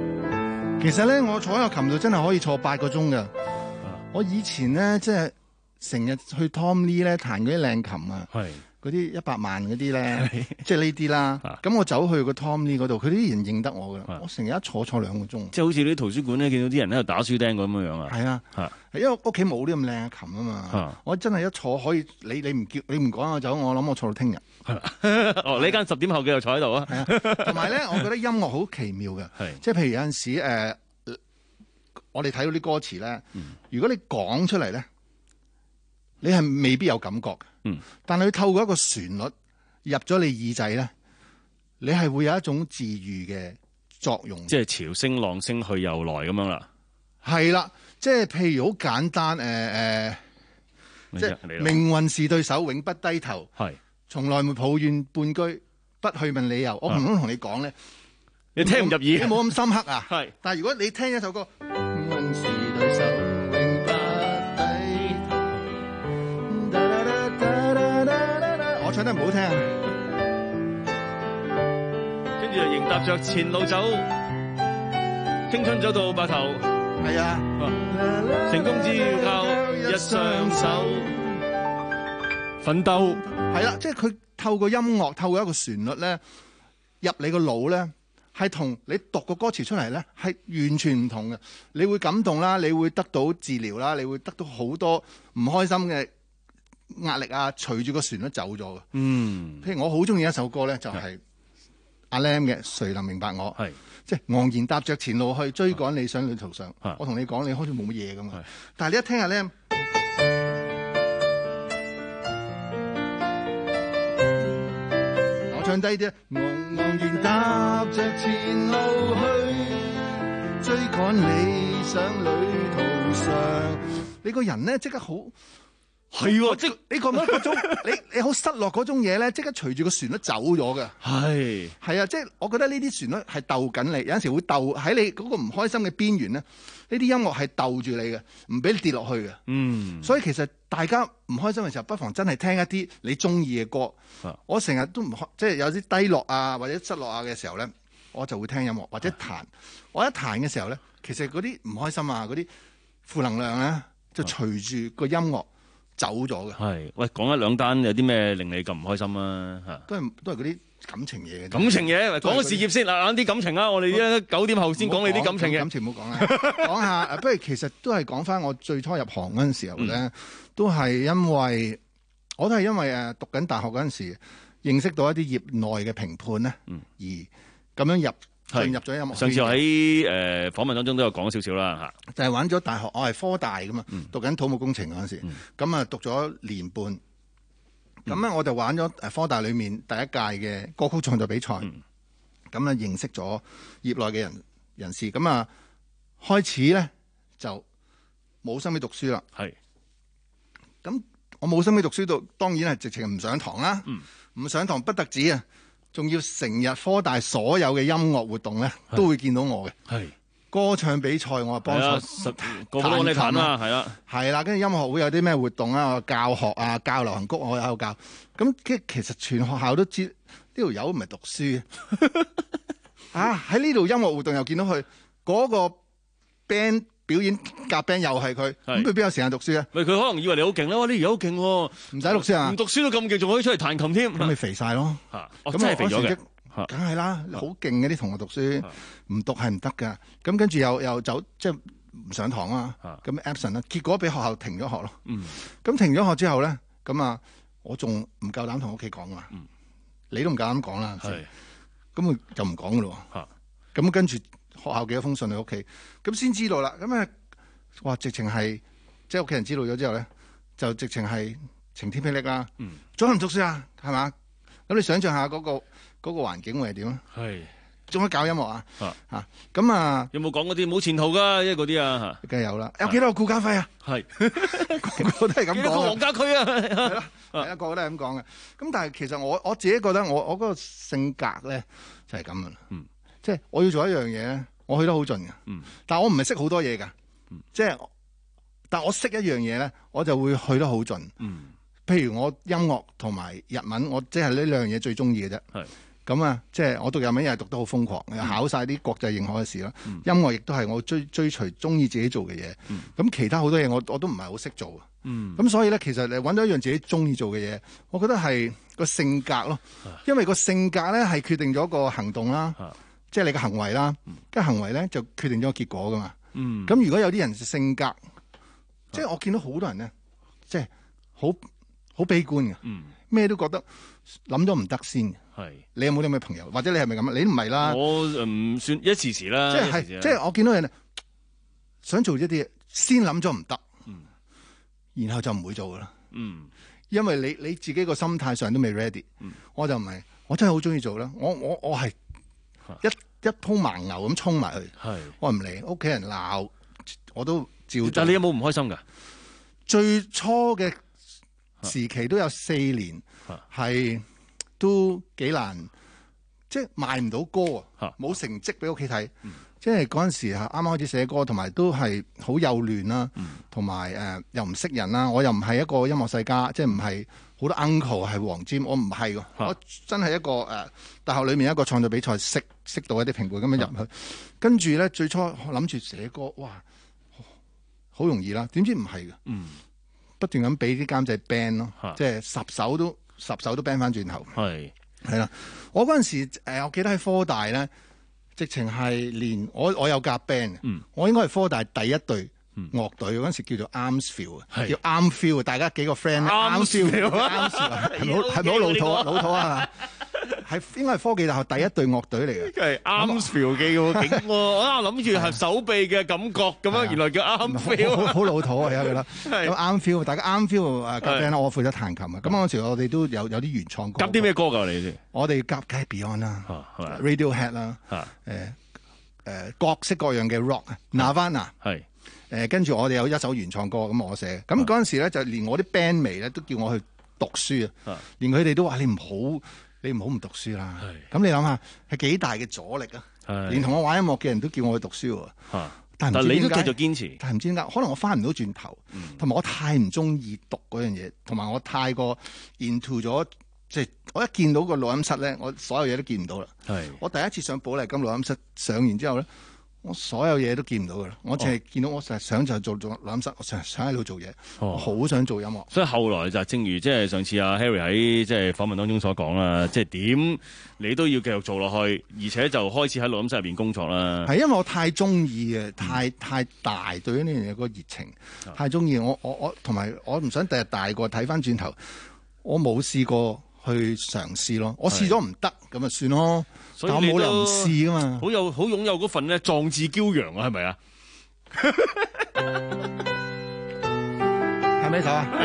其實咧，我坐喺個琴度真係可以坐八個鐘㗎。我以前咧，即係成日去 Tom Lee 咧彈嗰啲靚琴啊，嗰啲一百萬嗰啲咧，即係呢啲啦。咁我走去個 Tom Lee 嗰度，佢啲人認得我噶啦。我成日一坐坐兩個鐘， 即係好似啲圖書館咧，見到啲人喺度打書釘咁樣樣啊。 係啊，因為屋企冇啲咁靚嘅琴啊嘛。我真係一坐可以，你你唔叫你唔趕我走，我諗我坐到聽日。 哦，你間十點後繼續坐喺度啊。 係啊，同埋咧，我覺得音樂好奇妙嘅，即係譬如有陣時誒、呃，我哋睇到啲歌詞咧，如果你講出嚟咧，你係未必有感覺嘅。嗯，但係佢透過一個旋律入咗你耳仔咧，你係會有一種治愈嘅作用。 即係潮聲浪聲去又來咁樣啦。係啦，即係譬如好簡單誒誒、呃，即係命運是對手，永不低頭。係。從來沒抱怨半句，不去問理由。我唔通同你講咧， 你聽唔入耳， 你冇咁深刻啊。 係， 但係如果你聽一首歌，命運是對手，永不低頭。我唱得唔好聽， 跟住就迎踏着前路走，青春走到白頭。 係啊， 成功只要靠一雙手。奮鬥係啦，即係佢透過音樂，透過一個旋律咧，入你個腦咧，係同你讀個歌詞出嚟咧，係完全唔同嘅。你會感動啦，你會得到治療啦，你會得到好多唔開心嘅壓力啊，隨住個旋律走咗嘅。嗯，譬如我好中意一首歌咧，就係阿 Lam 嘅《誰能明白我》，係即係昂然踏着前路去追趕理想旅途上。我同你講，你好似冇乜嘢咁啊，但係你一聽阿 Lam。唱低啲，昂昂然踏着前路去追趕理想旅途上，你個人咧即刻好係喎，即係你覺唔覺得嗰種你你好失落嗰種嘢咧，即刻隨住個旋律走咗嘅。係係啊，即係我覺得呢啲旋律係逗緊你，有陣時會逗喺你嗰個唔開心嘅邊緣咧。呢啲音樂係逗住你嘅，唔俾你跌落去嘅。嗯，所以其實大家唔開心嘅時候，不妨真係聽一啲你中意嘅歌。啊、我成日都唔開，即係有啲低落啊或者失落啊嘅時候咧，我就會聽音樂或者彈。我一彈嘅時候咧，其實嗰啲唔開心啊嗰啲負能量咧，就隨住個音樂走咗嘅。係，喂，講一兩單有啲咩令你咁唔開心啊？嚇，都係都係嗰啲感情嘢嘅。感情嘢，講個事業先嗱，啲感情啊，我哋依九點後先講你啲感情嘅。感情唔好講啦，講下不如其實都係講翻我最初入行嗰陣時候咧，嗯、都係因為我都係因為誒讀緊大學嗰陣時認識到一啲業內嘅評判咧，嗯、而咁樣入。進入咗音樂。上次我喺誒訪問當中都有講少少啦嚇，就係玩咗大學，我係科大噶嘛，嗯、讀緊土木工程嗰陣時，咁啊、嗯、讀咗年半，咁咧、嗯、我就玩咗誒科大裏面第一屆嘅歌曲創作比賽，咁啊、嗯、認識咗業內嘅人人士，咁啊開始咧就冇心機讀書啦。係，咁我冇心機讀書到，當然係直情唔上堂啦，唔、嗯、上堂不特止啊。仲要成日科大所有嘅音樂活動咧，都會見到我嘅。係歌唱比賽，我係幫手個個都你彈啦，係啦，係啦。跟住音樂學會有啲咩活動啊？我教學啊，教流行曲，我有教。咁即其實全學校都知呢條友唔係讀書啊！喺呢度音樂活動又見到佢嗰、那個 band 表演夾 band 又係佢，咁佢邊有時間讀書啊？喂，佢可能以為你好勁啦！哇，你而家好勁喎，唔使讀書啊？唔讀書都咁勁，仲可以出嚟彈琴添。咁咪肥晒咯？嚇，咁真係肥咗嘅。梗係啦，好勁嘅啲同學讀書，唔讀係唔得㗎。咁跟住又又走，即係唔上堂啊。咁 absent 啦，結果俾學校停咗學咯。嗯。咁停咗學之後咧，咁啊，我仲唔夠膽同屋企講啊。嗯。你都唔夠膽講啦。係。咁佢就唔講㗎咯。嚇。咁跟住。學校幾多封信喺屋企，咁先知道啦。咁啊，哇！直情係即係屋企人知道咗之後咧，就直情係晴天霹靂啦。嗯，仲唔讀書啊？係嘛？咁你想象下嗰個嗰個環境會係點啊？係，仲可以搞音樂啊？啊，咁啊，有冇講嗰啲冇前途噶？因為嗰啲啊，梗係有啦。有幾多個顧家輝啊？係，個個都係咁講。幾多個黃家駒啊？係啦，係啊，個個都係咁講嘅。咁但係其實我我自己覺得我我嗰個性格咧就係咁噶啦。嗯。即係我要做一樣嘢咧，我去得好盡嘅。嗯，但係我唔係識好多嘢㗎。嗯，即係，但係我識一樣嘢咧，我就會去得好盡。嗯，譬如我音樂同埋日文，我即係呢兩樣嘢最中意嘅啫。係， 咁啊，即係我讀日文又係讀得好瘋狂，又考晒啲國際認可嘅事啦。 嗯音樂亦都係我追追隨中意自己做嘅嘢。咁、 嗯、 其他好多嘢我我都唔係好識做。咁、 嗯、 所以咧，其實你揾到一樣自己中意做嘅嘢，我覺得係個性格咯。因為個性格咧係決定咗個行動啦，即係你嘅行為啦。跟、嗯、行為咧就決定咗個結果噶嘛。咁、 嗯、 如果有啲人性格，即係我見到好多人咧，即係好好悲觀嘅，咩、嗯、都覺得諗咗唔得先。 係， 你有冇啲咩朋友？或者你係咪咁啊？你都唔係啦。 我唔算一時時啦。 即係即係我見到人想做一啲嘢，先諗咗唔得，然後就唔會做噶啦。嗯，因為你你自己個心態上都未 ready。嗯，我就唔係，我真係好中意做啦。我我我係一一鋪盲牛咁衝埋去。係，我唔理屋企人鬧，我都照做。 但你有冇唔開心噶？ 最初嘅時期都有四年係。都幾難，即係賣唔到歌啊！冇成績俾屋企睇，即係嗰陣時嚇啱啱開始寫歌，同埋都係好幼嫩啦，同埋誒又唔識人啦。我又唔係一個音樂世家，即係唔係好多 uncle 係黃霑，我唔係㗎。我真係一個誒、呃、大學裏面一個創作比賽識識到一啲評判咁樣入去，跟住咧最初諗住寫歌，哇，好容易啦！點知唔係㗎，不斷咁俾啲監製 band 咯，即係十首都。十首都 band 翻轉頭，係係啦。我嗰陣時誒、呃，我記得喺科大咧，直情係連我我有夾 band 嘅、嗯，我應該係科大第一隊樂隊嗰陣時叫做 Armsfield 啊，叫 Armfield， 大家幾個 friend Armfield， 係咪好係咪好老土啊？老土啊！係應該係科技大學第一隊樂隊嚟嘅， 係 Armsfield 嘅喎，勁喎！啊諗住係手臂嘅感覺咁樣，原來叫 Armfield， 好好老土啊！而家覺得咁 Armfield， 大家 Armfield 誒夾 band 啦，我負責彈琴啊。咁嗰陣時我哋都有有啲原創歌， 夾啲咩歌㗎？你哋我哋夾梗係 Beyond 啦、啊、Radiohead 啦，誒誒各式各樣嘅 rock 啊 Nirvana 係誒，跟住我哋有一首原創歌咁我寫，咁嗰陣時咧就連我啲 band 迷咧都叫我去讀書啊，連佢哋都話你唔好。你唔好唔讀書啦，咁你諗下係幾大嘅阻力啊！連同我玩音樂嘅人都叫我去讀書喎，但係你都繼續堅持， 但係唔知點解，可能我翻唔到轉頭，同、嗯、埋我太唔中意讀嗰樣嘢，同埋我太過 into 咗，即係我一見到個錄音室咧，我所有嘢都見唔到啦。我第一次上寶麗金錄音室上完之後咧，我所有嘢都見唔到噶啦，我淨係見到我成日想就做做錄音室，我成日想喺度做嘢，我好想做音樂。 所以後來就正如即係上次阿 Harry 喺即係訪問當中所講啦，即係點你都要繼續做落去，而且就開始喺錄音室入邊工作啦。 係因為我太中意嘅，太太大對於呢樣嘢個熱情，太中意我我我同埋我唔想第日大個睇翻轉頭，我冇試過去嘗試咯，我試咗唔得咁咪算咯。所以我冇理由唔試噶嘛， 好有好擁有嗰份咧壯志驕陽啊，係咪啊？ 係咪首啊？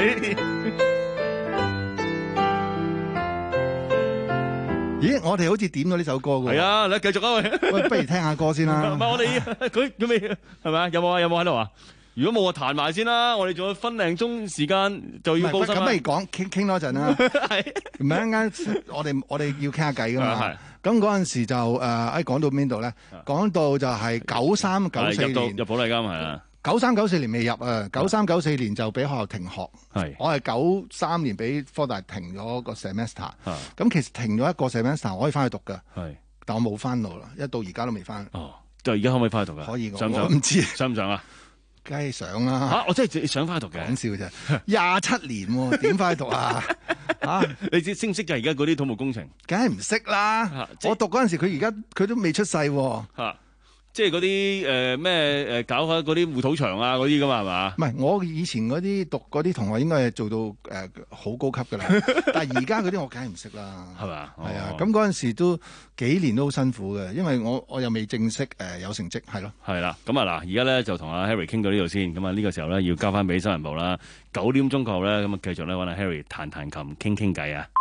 咦，我哋好似點咗呢首歌噶？ 係啊，你繼續啊喂！ 喂，不如聽下歌先啦。 唔係我哋佢佢未係咪啊？有冇啊？有冇喺度啊？如果冇我彈埋先啦，我哋仲有分零鐘時間就要報新。 咁不如講傾傾多陣啦。係唔係一間我哋我哋要傾下偈噶嘛？咁嗰陣時就誒，誒講到邊度咧？講到就係九三九四年入寶麗金係啦。 九三九四年未入啊，九三九四年就俾學校停學。係我係九三年俾科大停咗個 semester。咁其實停咗一個 semester，我可以翻去讀噶。係，但我冇翻到啦，一到而家都未翻。 哦，就而家可唔可以翻去讀噶？ 可以， 想唔想？ 唔知想唔想啊？ 梗係想啦！ 嚇，我真係想翻去讀嘅。 講笑啫，廿七年喎，點翻去讀啊？嚇， 你知識唔識㗎？而家嗰啲土木工程， 梗係唔識啦。我讀嗰陣時，佢而家佢都未出世喎。 嚇，即係嗰啲誒咩誒搞下嗰啲護土牆啊嗰啲㗎嘛係嘛？ 唔係，我以前嗰啲讀嗰啲同學應該係做到誒好、呃、高級㗎啦。但係而家嗰啲我梗係唔識啦。係嘛？係啊，咁嗰陣時都幾年都好辛苦嘅，因為我我又未正式誒、呃、有成績，係咯。 係啦，咁啊嗱，而家咧就同阿 Harry 傾到呢度先，咁啊呢個時候咧要交翻俾新聞部啦。九點鐘後咧，咁啊繼續咧揾阿 Harry 彈彈琴傾傾偈啊。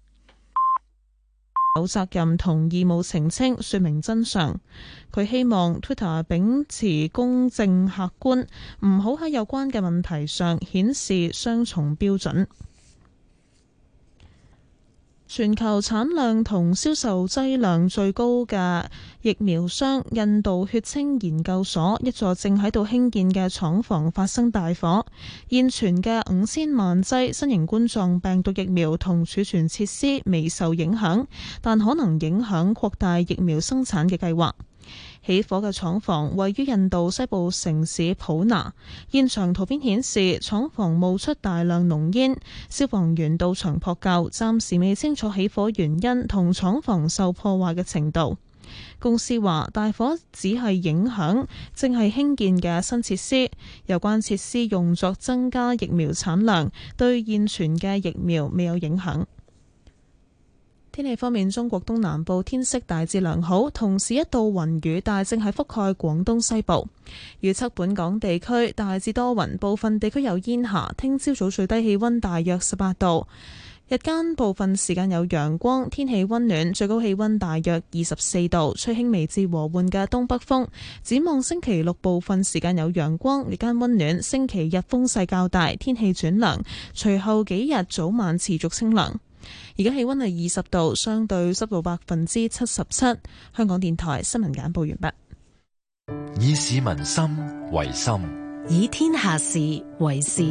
有責任同義務澄清說明真相。佢希望 Twitter 秉持公正客觀，唔好喺有關嘅問題上顯示雙重標準。 全球產量同銷售劑量最高嘅疫苗商印度血清研究所一座正喺度興建嘅廠房發生大火，現存嘅五千萬劑新型冠狀病毒疫苗同儲存設施未受影響，但可能影響擴大疫苗生產嘅計劃。起火嘅廠房位於印度西部城市普拿，現場圖片顯示廠房冒出大量濃煙，消防員到場撲救，暫時未清楚起火原因同廠房受破壞嘅程度。公司話大火只係影響正係興建嘅新設施，有關設施用作增加疫苗產量，對現存嘅疫苗未有影響。天氣方面，中國東南部天色大致良好，同時一道雲雨帶正係覆蓋廣東西部。預測本港地區大致多雲，部分地區有煙霞。聽朝早最低氣溫大約十八度，日間部分時間有陽光，天氣溫暖，最高氣溫大約二十四度，吹輕微至和緩嘅東北風。展望星期六部分時間有陽光，日間溫暖，星期日風勢較大，天氣轉涼，隨後幾日早晚持續清涼。而家氣溫係二十度，相對濕度百分之七十七。香港電台新聞簡報完畢。 以市民心為心， 以天下事為事。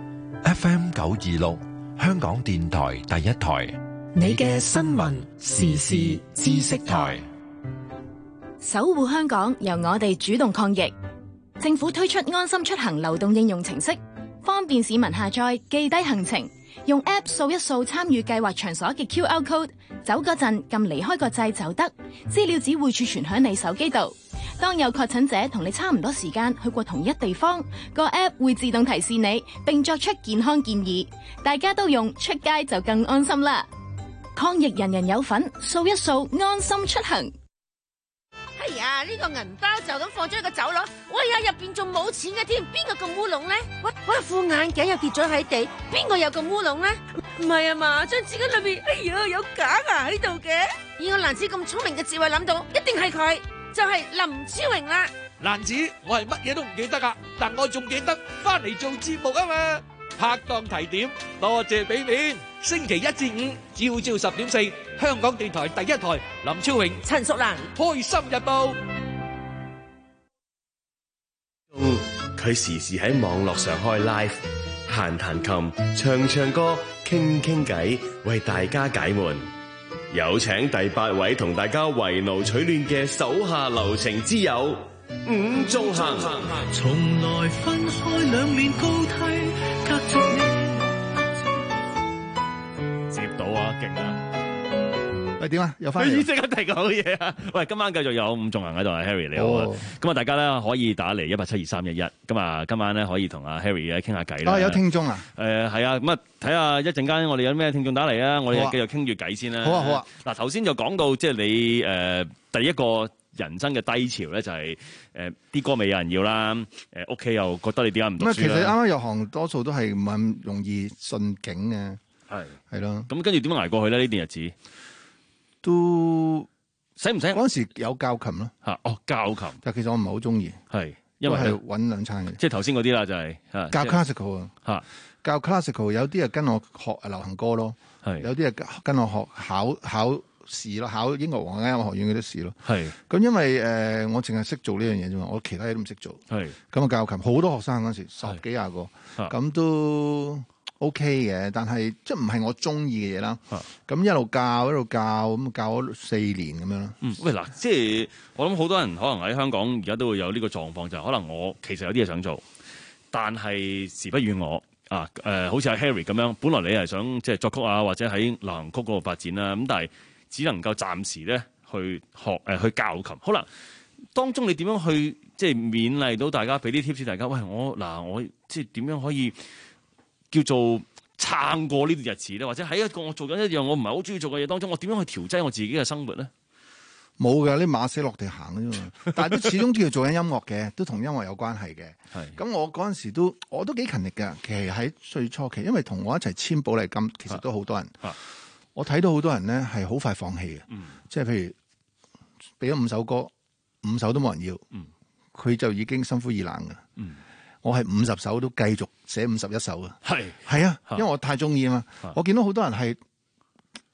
F M 九二六，香港電台第一台， 你嘅新聞時事知識台。 守護香港，由我哋主動抗疫。政府推出安心出行流動應用程式，方便市民下載記低行程。用 App 掃一掃參與計劃場所嘅 Q R code， 走嗰陣撳離開個掣就得，資料只會儲存響你手機度。當有確診者同你差唔多時間去過同一地方，個 App 會自動提示你，並作出健康建議。大家都用，出街就更安心啦！抗疫人人有份，掃一掃安心出行。 哎呀，呢個銀包就咁放咗喺個走廊，喂呀，入邊仲冇錢嘅添，邊個咁烏龍呢？喂喂，副眼鏡又跌咗喺地，邊個又咁烏龍呢？唔係啊嘛，張紙巾裏邊，哎呀，有假牙喺度嘅。以我蘭子咁聰明嘅智慧諗到，一定係佢，就係林超榮啦。 蘭子，我係乜嘢都唔記得噶，但我仲記得翻嚟做節目啊嘛。拍檔提點，多謝俾面。星期一至五，朝朝十點四，香港電台第一台，林超榮、 陳淑蘭， 開心日報。 佢時時喺網絡上開 live， 彈彈琴、唱唱歌、傾傾偈，為大家解悶。有請第八位同大家圍爐取暖嘅手下留情之友伍仲衡。 從來分開兩面高梯，隔着你。 接到啊，勁啊！ 喂，點啊？有翻你即刻提講嘢啊！喂，今晚繼續有伍仲衡喺度啊 ，Harry 你好啊！咁啊，大家咧可以打嚟一八七二三一一，咁啊，今晚咧可以同阿 Harry 咧傾下偈啦。 啊，有聽眾啊？ 誒係啊，咁啊睇下一陣間我哋有咩聽眾打嚟啊，我哋繼續傾住偈先啦。 好啊好啊！ 嗱，頭先就講到即係你誒第一個人生嘅低潮咧，就係誒啲歌未有人要啦，誒屋企又覺得你點解唔讀書啦？ 其實啱啱入行多數都係唔係咁容易順境嘅。 係係咯， 咁跟住點樣捱過去咧？呢段日子都使唔使？ 嗰陣時有教琴咯， 嚇哦，教琴， 但其實我唔係好中意， 係因為係揾兩餐嘅， 即係頭先嗰啲啦，就係教 classical 啊， 嚇教 classical 有啲係跟我學流行歌咯， 係有啲係跟我學考考試咯，考英國皇家音樂學院嗰啲試咯， 係咁因為誒、呃、我淨係識做呢樣嘢啫嘛，我其他嘢都唔識做， 係咁啊教琴好多學生嗰陣時十幾廿個，咁都。O K 嘅，但係即係唔係我中意嘅嘢啦。咁、啊、一路教一路教，咁教咗四年咁樣咯。 嗯，喂嗱，即係我諗好多人可能喺香港而家都會有呢個狀況，就係、是、可能我其實有啲嘢想做，但係時不與我啊。誒、呃，好似阿 Harry 咁樣，本來你係想即係作曲啊，或者喺流行曲嗰度發展啦，咁但係只能夠暫時咧去學誒、呃、去教琴。好啦，當中你點樣去即係勉勵到大家，俾啲 tips 大家？喂，我嗱我即係點樣可以？叫做撐過呢段日子咧，或者喺一個我做緊一樣我唔係好中意做嘅嘢當中，我點樣去調劑我自己嘅生活咧？ 冇㗎，你馬死落地行嘅啫嘛。但係都始終都要做緊音樂嘅，都同音樂有關係嘅。係。咁我嗰陣時都我都幾勤力㗎。其實喺最初期，因為同我一齊簽寶麗金，其實都好多人。啊、我睇到好多人咧係好快放棄嘅。嗯。即係譬如俾咗五首歌，五首都冇人要。嗯。佢就已經心灰意冷㗎。嗯。我係五十首都繼續寫五十一首啊！係係啊，因為我太中意啊嘛。我見到好多人係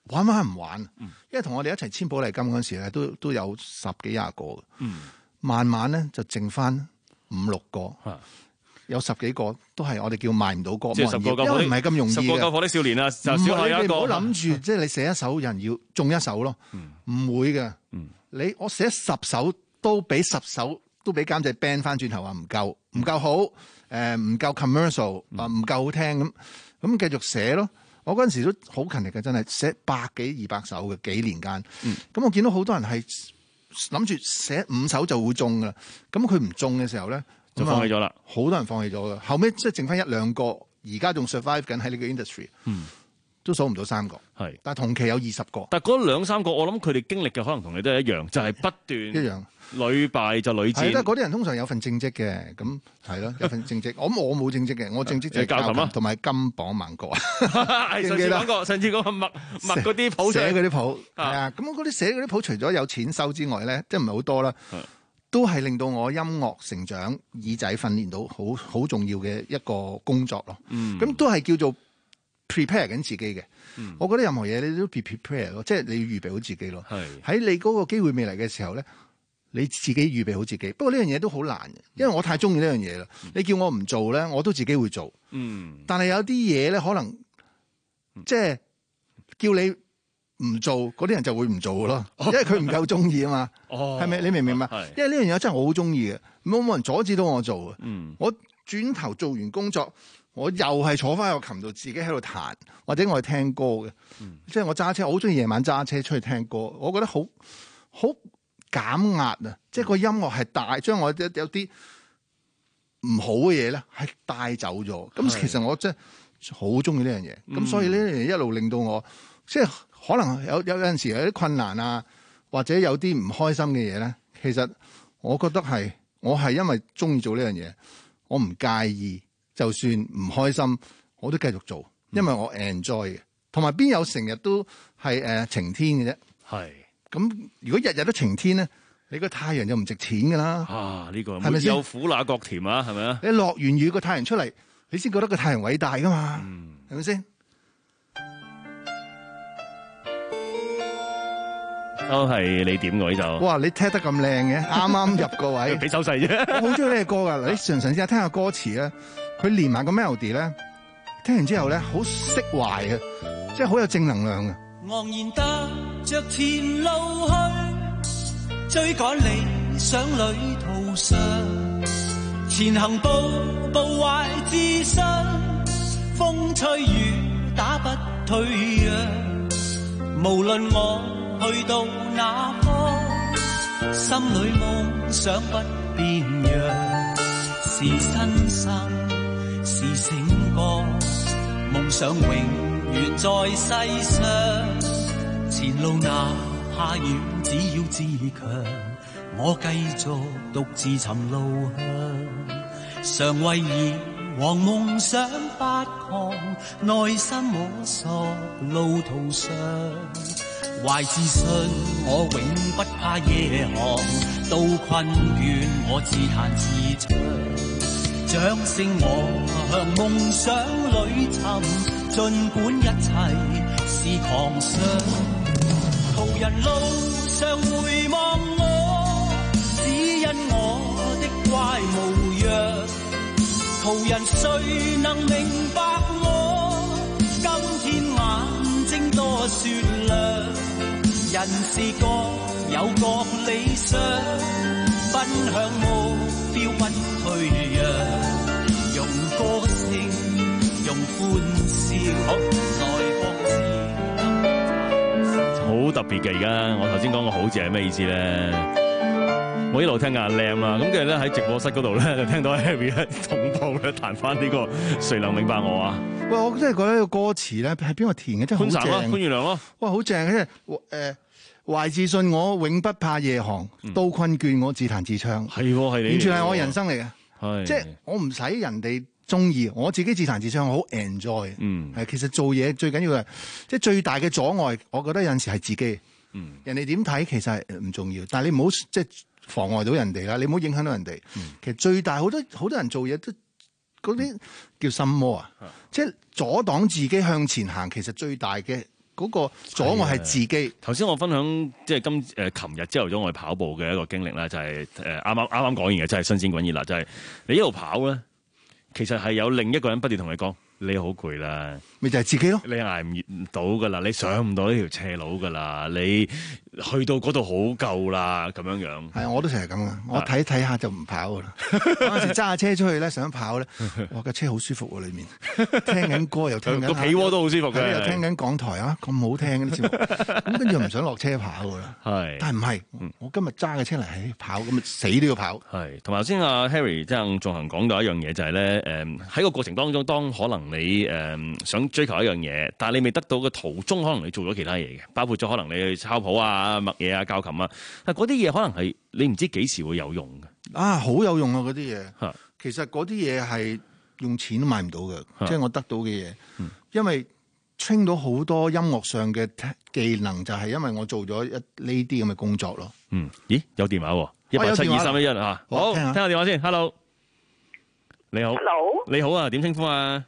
玩玩唔玩，因為同我哋一齊簽保麗金嗰陣時咧，都都有十幾廿個嘅， 嗯、 慢慢咧就剩翻五六個。有十幾個都係我哋叫賣唔到歌， 即係十個救因為唔係咁容易嘅。 十個救火的少年啊，就唔少係一個。 係你唔好諗住，即係你寫一首人要中一首咯，唔、嗯、會嘅。 嗯、 你我寫十首都俾十首都俾監製 ban 翻轉頭話唔夠，唔夠好，誒、呃、唔夠 commercial 啊，唔夠好聽咁，咁繼續寫咯。我嗰陣時都好勤力嘅，真係寫百幾二百首嘅幾年間。咁、嗯、我見到好多人係諗住寫五首就會中㗎啦，咁佢唔中嘅時候咧。 就放棄咗啦， 好多人放棄咗㗎。後尾即係剩翻一兩個，而家仲 survive 緊喺呢個 industry， 嗯， 都數唔到三個。 係， 但係同期有二十個。 但係嗰兩三個，我諗佢哋經歷嘅可能同你都係一樣，就係、是、不斷一樣， 屢敗就屢戰。 係啦，嗰啲人通常有份正職嘅，咁係咯，有份正職。我我冇正職嘅，我正職就係教琴同埋金榜萬國啊。 上次講過，上次講默默嗰啲譜寫嗰啲譜係啊。咁嗰啲寫嗰啲譜，除咗有錢收之外咧，即係唔係好多啦。都係令到我音樂成長耳仔訓練到好好重要嘅一個工作咯。咁、嗯、都係叫做 prepare 緊自己嘅、嗯。我覺得任何嘢你都 prepare 咯，即係你要預備好自己咯。喺你嗰個機會未嚟嘅時候咧，你自己預備好自己。不過呢樣嘢都好難嘅，因為我太中意呢樣嘢啦。你叫我唔做咧，我都自己會做。嗯、但係有啲嘢咧，可能即係叫你唔做嗰啲人就會唔做咯，因為佢唔夠中意啊嘛，係、哦、咪？你明唔明白？因為呢樣嘢真係我好中意嘅，冇冇人阻止到我做啊、嗯！我轉頭做完工作，我又係坐翻喺個琴度自己喺度彈，或者我係聽歌嘅、嗯，即係我揸車，我好中意夜晚揸車出去聽歌，我覺得好好減壓啊！即係個音樂係帶將我有有啲唔好嘅嘢咧，係帶走咗。咁其實我真係好中意呢樣嘢，咁、嗯、所以呢樣嘢一路令到我即係。可能有有陣時有啲困難啊，或者有啲唔開心嘅嘢咧，其實我覺得係我係因為中意做呢樣嘢，我唔介意，就算唔開心我都繼續做，因為我 enjoy 嘅。同埋邊有成日都係誒、呃、晴天嘅啫？係咁，如果日日都晴天咧，你個太陽就唔值錢㗎啦。啊，呢、呢個係咪先？有苦那覺甜啊，係咪啊？你落完雨個太陽出嚟，你先覺得個太陽偉大㗎嘛？係咪先？ 都係你點嘅呢度？哇！ 你聽得咁靚嘅，啱啱入個位， 俾手勢啫。 我好中意呢個歌噶，你嘗試下聽下歌詞咧，佢連埋個 melody 咧，聽完之後咧，好釋懷嘅，即係好有正能量嘅。 昂然踏着前路去，追趕理想旅途上，前行步步懷自信，風吹雨打不退讓，無論我去到哪方，心裏夢想不變樣，是新生是醒覺，夢想永遠在世上，前路哪怕遠，只要自強，我繼續獨自尋路向，常為以往夢想發狂，內心摸索路途上，懷自信，我永不怕夜航，到困倦我自彈自唱，掌聲我向夢想裏尋，儘管一切是狂想，途人路上回望我，只因我的乖模樣，途人誰能明白我，今天眼睛多雪亮，人是各有各理想，奔向目標不退讓，用歌聲用歡笑來博知。 好特別嘅，而家我頭先講個好字係咩意思咧？我一路聽阿 Lam 啦，咁跟住咧喺直播室嗰度咧就聽到 Harry 咧同步咧彈翻呢個誰能明白我啊？ 喂，我真係覺得呢個歌詞咧係邊個填嘅？真係好正。 潘月良咯， 哇，好正嘅，即係誒懷自信，我永不怕夜航，到困倦我自彈自唱。係喎，係你，完全係我人生嚟嘅。係，即係我唔使人哋中意，我自己自彈自唱，我好 enjoy。嗯，係其實做嘢最緊要係即係最大嘅阻礙，我覺得有陣時係自己。嗯，人哋點睇其實係唔重要，但係你唔好即係妨礙到人哋啦，你唔好影響到人哋。嗯，其實最大好多好多人做嘢都嗰啲叫心魔啊，即係阻擋自己向前行。其實最大嘅嗰個阻礙係自己。 頭先我分享即係今誒琴日朝頭早我去跑步嘅一個經歷啦，就係誒啱啱啱啱講完嘅，真係新鮮滾熱辣，就係、是、你一路跑咧，其實係有另一個人不斷同你講。你好攰啦， 咪就係自己咯。 你捱唔到噶啦，你上唔到呢條斜路噶啦，你去到嗰度好夠啦，咁樣樣。 係啊，我都成日咁啊，我睇睇下就唔跑噶啦。嗰陣時揸下車出去咧，想跑咧，哇架車好舒服喎，裏面聽緊歌又聽緊， 個被窩都好舒服嘅， 又聽緊港台啊，咁好聽嘅啲節目。咁跟住又唔想落車跑噶啦。 係， 但係唔係，我今日揸嘅車嚟，唉跑咁啊死都要跑。 係，同埋頭先阿 Harry 即係仲恒講到一樣嘢，就係咧誒喺個過程當中，當可能你誒、嗯、想追求一樣嘢，但係你未得到嘅途中，可能你做咗其他嘢嘅，包括咗可能你去抄譜啊、默嘢啊、教琴啊，但係嗰啲嘢可能係你唔知幾時會有用嘅。 啊，好有用啊！嗰啲嘢，其實嗰啲嘢係用錢都買唔到嘅，即係我得到嘅嘢，嗯、因為 train 到好多音樂上嘅技能，就係因為我做咗一呢啲咁嘅工作咯。 嗯，咦，有電話喎，一八七二三一一啊，好，聽下電話先。Hello， 你好。 Hello， 你好啊，點稱呼啊？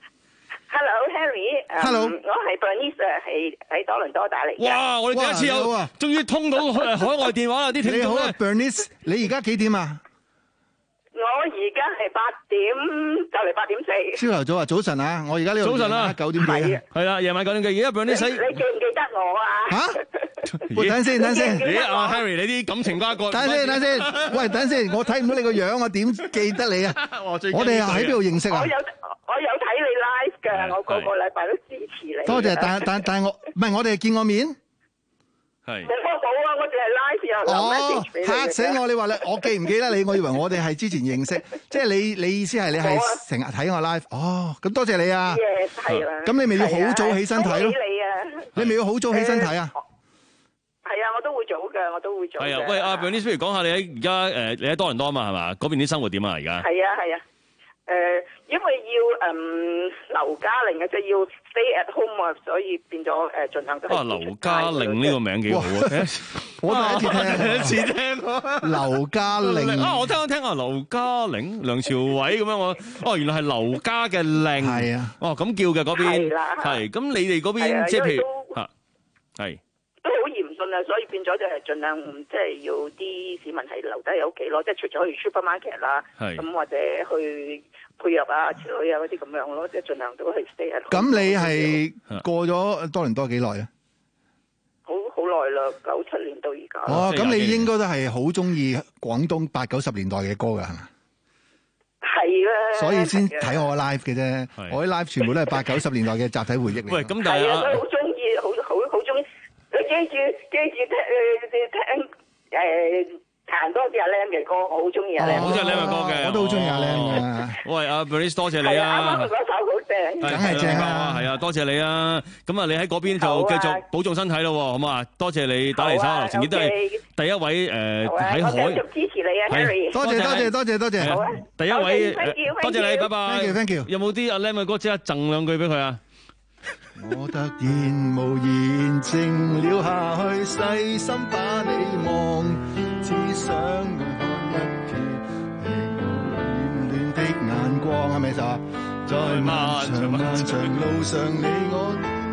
Hello，Harry，Hello， 我係 Bernice， 係喺多倫多打嚟。 哇！我哋第一次有，終於通到海外電話啦！啲聽眾咧。 你好啊 ，Bernice， 你而家幾點啊？ 我而家係八點，就嚟八點四。 朝頭早啊，早晨啊，我而家呢度早晨啊， 九點幾啊， 係啦，夜晚九點幾。而家 Bernice， 你記唔記得我啊？ 嚇！喂，等先，等先。 咦，阿 Harry， 你啲感情瓜葛。 等先，等先。喂，等先，我睇唔到你個樣，我點記得你啊？我哋喺邊度認識啊？ 我有我有睇你 live 㗎，我個個禮拜都支持你。 多謝，但但但係我唔係我哋係見過面。 係。 冇冇啊！我淨係 live 又留 message 俾你。 嚇死我！你話你我記唔記得你？我以為我哋係之前認識，即係你你意思係你係成日睇我 live。哦，咁多謝你啊。 Yes，係啦。 咁你咪要好早起身睇咯。你咪要好早起身睇啊？ 係啊，我都會早嘅，我都會早。 係啊，喂，阿 Bernice， 不如講下你喺而家誒，你喺多倫多嘛係嘛？嗰邊啲生活點啊？而家係啊係啊，誒，因為要誒劉嘉玲嘅，即係要 stay at home 啊，所以變咗誒盡量都係。 啊，劉嘉玲呢個名幾好啊！ 我第一次聽， 第一次聽。 劉嘉玲啊，我聽一聽啊，劉嘉玲、梁朝偉咁樣我，哦，原來係劉家嘅玲。 係啊， 哦咁叫嘅嗰邊。係啦。係，咁你哋嗰邊即係譬如嚇係。 都好嚴峻啊，所以變咗就係盡量即係要啲市民係留低喺屋企咯，即係除咗去 supermarket 啦，咁或者去配藥啊、之類啊嗰啲咁樣咯，即係盡量都係 stay at home。 咁你係過咗多倫多幾耐咧？ 好好耐啦，九七年到而家。 哦，咁你應該都係好中意廣東八九十年代嘅歌㗎，係嘛？ 係啦。 所以先睇我 live 嘅啫，我啲 live 全部都係八九十年代嘅集體回憶嚟。 喂，咁但係啊，好中意，好好好中意。你記住記住聽誒聽誒彈多啲阿 Lam 嘅歌，我好中意阿 Lam。 好中意阿 Lam 嘅歌嘅， 我都好中意阿 Lam 嘅。 喂，阿 Bernice 多謝你啊！ 啱啱嗰首好正， 梗係正啊！ 係啊，多謝你啊！咁啊，你喺嗰邊就繼續保重身體咯，好嘛？多謝你打嚟收，前幾都係第一位誒喺海。 我繼續支持你啊，Harry。 多謝多謝多謝多謝。 好啊！ 第一位，多謝你，拜拜。 Thank you thank you。 有冇啲阿 Lam 嘅歌即刻贈兩句俾佢啊？ 我突然無言靜了下去，細心把你望，只想看一瞥你暖暖的眼光，係咪就啊？在漫長漫長路上，你我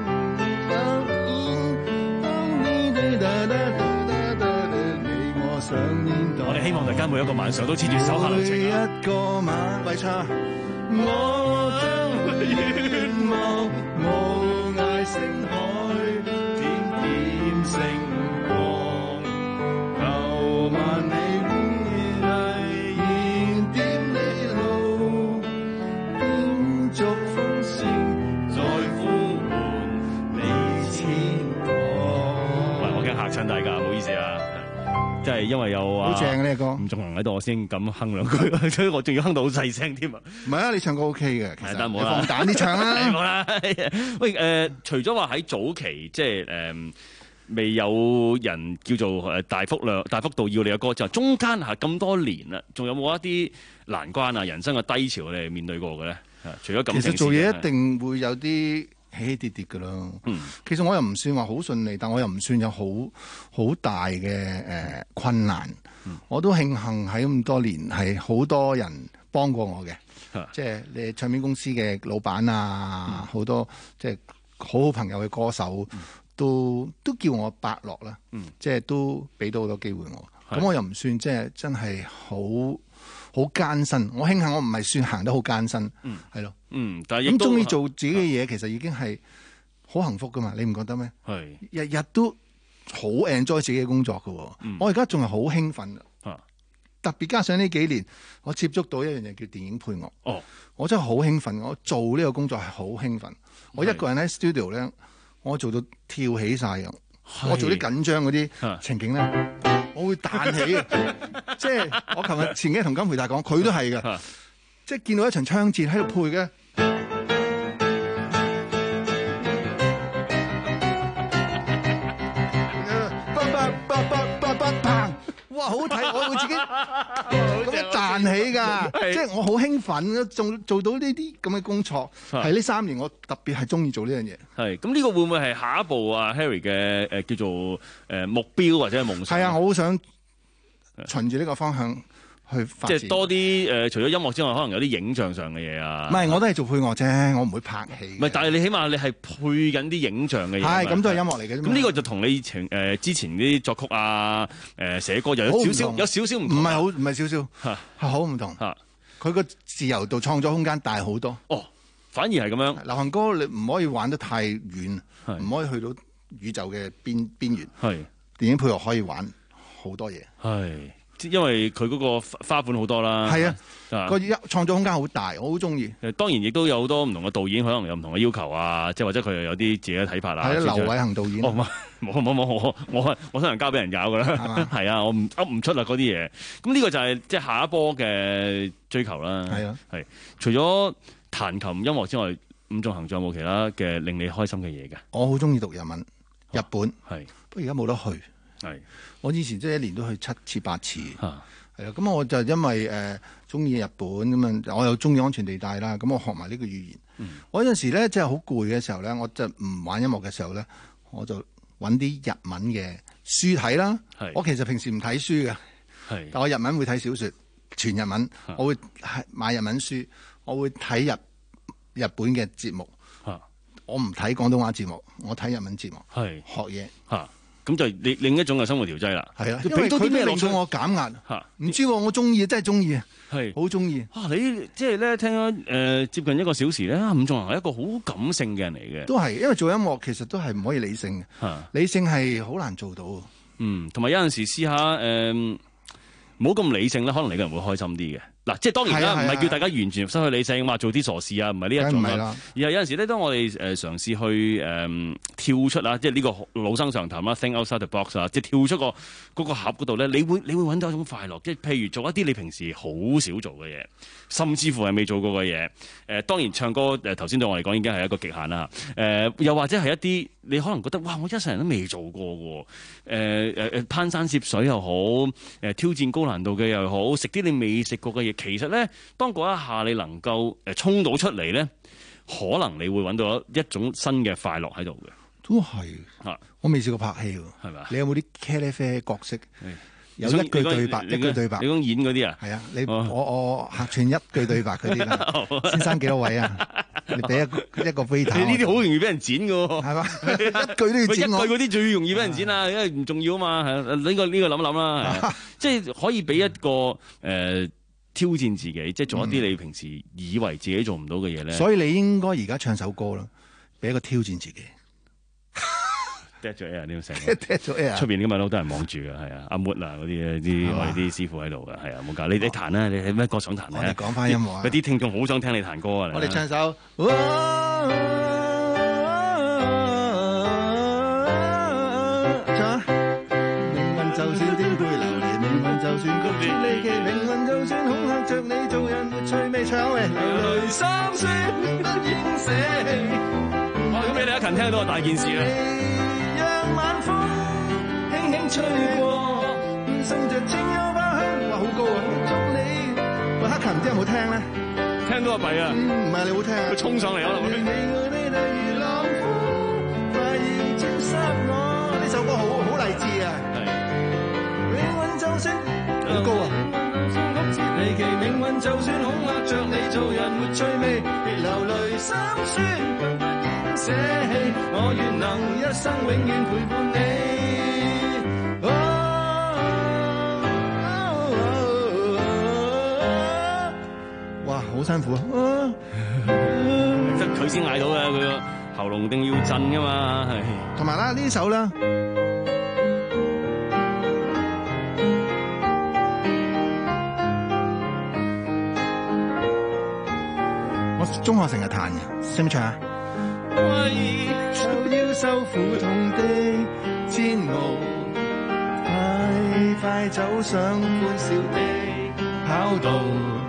我哋希望大家每一個晚上都黐住手下留情。 每一個晚為唱，我將願望無涯星海，點點星光，求萬里美麗燃點你路，變逐風聲在呼喚你前往。 喂，我驚嚇親大家，唔好意思啊。即係因為有啊， 好正呢個歌， 吳仲衡喺度，我先咁哼兩句，所以我仲要哼到好細聲添啊！ 唔係啊，你唱歌 OK 嘅，其實但係冇啦，放膽啲唱啦， 冇啦。喂，誒、呃，除咗話喺早期，即係誒、呃、未有人叫做誒大幅量、大幅度要你嘅歌之後，中間係咁多年啦，仲有冇一啲難關啊、人生嘅低潮你哋面對過嘅咧？除咗感情， 其實做嘢一定會有啲起起跌跌㗎咯，嗯、其實我又唔算話好順利，但我又唔算有好好大嘅誒、呃、困難。嗯、我都慶幸喺咁多年係好多人幫過我嘅，啊、即係你唱片公司嘅老闆啊，好、嗯、多即係好好朋友嘅歌手都都叫我伯樂啦， 嗯、 即係都俾到好多機會我。咁係我又唔算即係真係好好艱辛。我慶幸我唔係算行得好艱辛， 嗯係咯。 嗯，但係亦咁都中意做自己嘅嘢，其實已經係好幸福噶嘛？你唔覺得咩？ 係日日都好 enjoy 自己嘅工作噶。 嗯我而家仲係好興奮。 啊特別加上呢幾年，我接觸到一樣嘢叫電影配樂。 哦， 我真係好興奮，我做呢個工作係好興奮。我一個人喺 studio 咧，我做到跳起晒嘅。我做啲緊張嗰啲情景咧，我會彈起嘅。即係我琴日前幾日同金培大講，佢都係嘅。即係見到一場槍戰喺度配嘅。哇！好睇，我會自己咁樣彈起㗎，即係我好興奮，做做到呢啲咁嘅工作，係呢三年我特別係中意做呢樣嘢。 係咁呢個會唔會係下一步啊 Harry 嘅誒叫做誒目標或者係夢想？ 係啊，我好想循住呢個方向去發展。 即係多啲誒、呃，除咗音樂之外，可能有啲影像上嘅嘢啊。 唔係，我都係做配樂啫，我唔會拍戲。 唔係，但係你起碼你係配緊啲影像嘅嘢。 係，咁都係音樂嚟嘅啫嘛。 咁呢個就同你情誒、呃、之前啲作曲啊、誒、呃、寫歌又有少少有少少唔同。 唔係好，唔係少少，係好唔同。佢個自由度、創作空間大好多。 哦，反而係咁樣。 流行歌你唔可以玩得太遠，唔可以去到宇宙嘅邊邊緣。 係電影配樂可以玩好多嘢。 係。因為佢嗰個花款好多啦， 係啊，個創作空間好大，我好中意。 誒，當然亦都有好多唔同嘅導演，可能有唔同嘅要求啊，即係或者佢又有啲自己嘅睇法啦。 係啊，劉偉恒導演。 哦，冇冇冇，我我我通常交俾人搞噶啦，係啊，我唔噏唔出啦嗰啲嘢。咁呢個就係即係下一波嘅追求啦。 係啊， 係除咗彈琴音樂之外，伍仲衡仲有冇其他嘅令你開心嘅嘢嘅？ 我好中意讀日文，日本係， 不過而家冇得去。 係， 我以前即係一年都去七次八次，係啊， 咁我就因為誒中意日本咁樣，我又中意安全地帶啦，咁我學埋呢個語言。嗯、我有陣時咧，即係好攰嘅時候咧，我就唔玩音樂嘅時候咧，我就揾啲日文嘅書睇啦。我其實平時唔睇書嘅，但我日文會睇小説，全日文，我會買日文書，我會睇日日本嘅節目。我唔睇廣東話節目，我睇日文節目，學嘢。 咁就另另一種嘅生活調劑啦。 係啊，因為佢令到我減壓。嚇，唔知喎，我中意，真係中意啊，係好中意。 啊，你即係咧聽咗誒、呃、接近一個小時咧，伍仲衡係一個好感性嘅人嚟嘅。 都係，因為做音樂其實都係唔可以理性嘅。理性係好難做到。 嗯，同埋有陣時試下誒，唔好咁理性咧，可能你個人會開心啲嘅。嗱，即係當然啦，唔係叫大家完全失去理性，話做啲傻事啊，唔係呢一種啦。而係有陣時咧，當我哋誒嘗試去誒、呃、跳出啊，即係呢個老生常談啦 ，think outside the box 啊，即係跳出個嗰個盒嗰度咧，你會你會揾到一種快樂。即係譬如做一啲你平時好少做嘅嘢，甚至乎係未做過嘅嘢。誒、呃，當然唱歌誒頭先對我嚟講已經係一個極限啦。誒、呃，又或者係一啲你可能覺得哇，我一世人都未做過嘅。誒誒誒，攀山涉水又好，誒、呃、挑戰高難度嘅又好，食啲你未食過嘅嘢。其實咧，當嗰一下你能夠誒衝到出嚟咧，可能你會揾到一種新嘅快樂喺度嘅。 都係嚇，我未試過拍戲喎，係咪？你有冇啲茄喱啡角色？有一句對白，一句對白。 你講演嗰啲啊？ 係啊，你我我客串一句對白嗰啲啦。先生幾多位啊？你俾一個一個 waiter。 你呢啲好容易俾人剪嘅喎，係嘛？ 一句都要剪我。 一句嗰啲最容易俾人剪啊，因為唔重要啊嘛。係呢個呢個諗一諗啦，即係可以俾一個誒。挑戰自己，即係做一啲你平時以為自己做唔到嘅嘢咧。 所以你應該而家唱首歌啦，俾一個挑戰自己。 dead 咗 air 呢個成，dead 咗 air。出邊今日好多人望住嘅，係啊，阿 Mood 啊嗰啲啲我哋啲師傅喺度嘅，係啊，冇教你你彈啦，你係咩歌想彈咧？ 我哋講翻音樂啊！ 嗰啲聽眾好想聽你彈歌啊！ 我哋唱首。命運就算顛沛流離，命運就算曲折離奇，命運就算恐嚇着你，做人沒趣味，唱喂，流淚心酸不掩捨。 咁你哋一勤聽到個大件事啦。 讓晚風輕輕吹過，滲着清幽花香，哇好高啊！祝你，喂黑勤唔知有冇聽咧？ 聽到啊弊啊！ 唔係你好聽啊！ 佢衝上嚟可能會。 呢首歌好好勵志啊！命運就算好高啊！離奇命運就算恐嚇着你，做人沒趣味，別流淚心酸。 捨棄，我願能一生永遠陪伴你。 哇，好辛苦啊！ 即係佢先嗌到嘅，佢個喉嚨定要震噶嘛，係。 同埋啦，呢首啦，我中學成日彈嘅，識唔識唱啊？ 為就要受苦痛的煎熬，快快走上歡笑的跑道。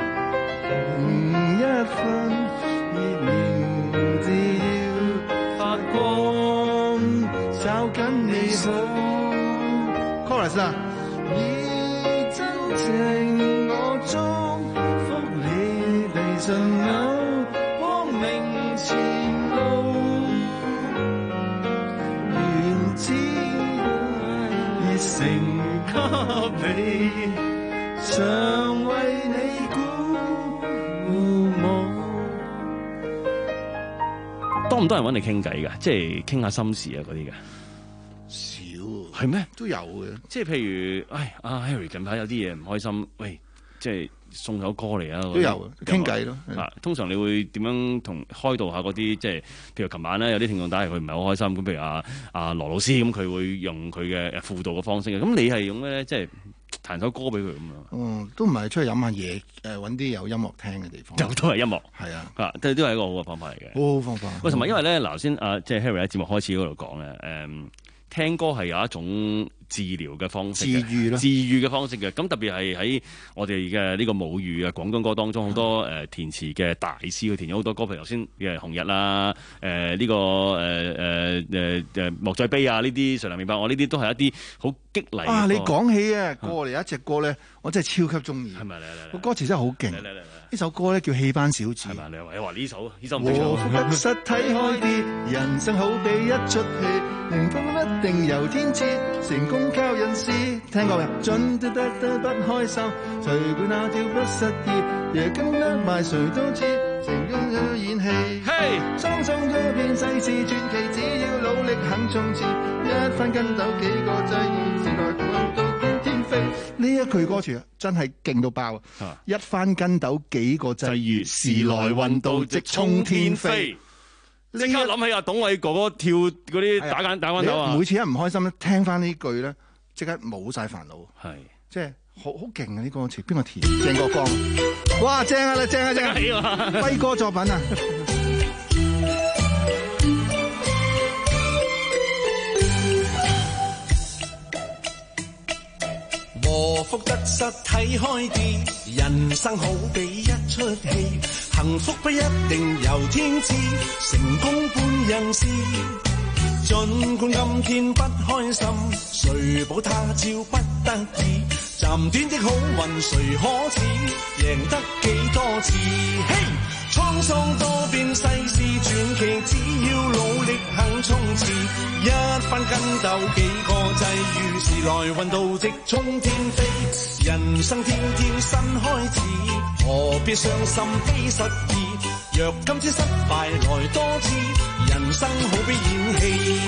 一分熱名字要發光，找緊你好。 chorus 啊！ 以真情我祝福你地上有光明前路，願只熱誠給你，常為你鼓。 多唔多人揾你傾偈㗎？即係傾下心事啊嗰啲嘅。 少係咩？ 都有嘅。 即係譬如，唉，阿 Harry 近排有啲嘢唔開心，喂，即係送首歌嚟啊！ 都有傾偈咯。 啊，通常你會點樣同開導下嗰啲？即係譬如琴晚咧，有啲聽眾打嚟，佢唔係好開心。咁譬如阿阿羅老師咁，佢會用佢嘅輔導嘅方式嘅。咁你係用咩咧？即係彈首歌俾佢咁樣。 嗯，都唔係出去飲下嘢，誒揾啲有音樂聽嘅地方。 又都係音樂， 係啊， 啊，都都係一個好嘅方法嚟嘅。 好好方法。 喂，同埋因為咧，嗱先啊，即係 Harry 喺節目開始嗰度講咧，誒、嗯，聽歌係有一種治療嘅方式嘅， 治愈咯， 治愈嘅方式嘅。咁特別係喺我哋嘅呢個母語啊廣東歌當中，好多誒填詞嘅大師去填咗好多歌，譬如頭先嘅紅日啦，誒、呃、呢、這個誒誒誒誒莫再悲啊，呢啲誰能明白我呢啲都係一啲好激勵嘅。 啊，你講起啊，過嚟有一隻歌咧，我真係超級中意。 係咪？ 個歌詞真係好勁。呢首歌咧叫《戲班小子》。係咪？你話呢首呢首唔和福得失睇開啲，人生好比一出戲，幸福一定由天賜，成功靠人事。聽過未？盡都得得不開心，誰管那跳不失意，夜更得埋誰都知，成功有演戲。嘿，滄桑多變世事傳奇，只要努力肯衝刺，一番跟斗幾個際遇，時來運到見天飛。 呢一句歌詞真係勁到爆啊！一番跟斗幾個際遇，時來運到即衝天飛。 即刻諗起阿董偉哥哥跳嗰啲打緊打關斗啊！ 每次一唔開心咧，聽翻呢句咧，即刻冇晒煩惱。 係， 即係好好勁啊！呢個詞邊個填？鄭國江。哇，正啊！你正啊正啊！輝哥作品啊！ 禍福得失睇開啲，人生好比一出戲，幸福不一定由天賜，成功半人事。儘管今天不開心，誰保他朝不得已？暫短的好運誰可恥？贏得幾多次？嘿、hey!，滄桑多變世事傳奇，只要努力肯衝刺，一番跟鬥幾個際遇，時來運到即衝天飛。人生天天新開始，何必傷心悲失意？若今次失敗來多次，人生好比演戲。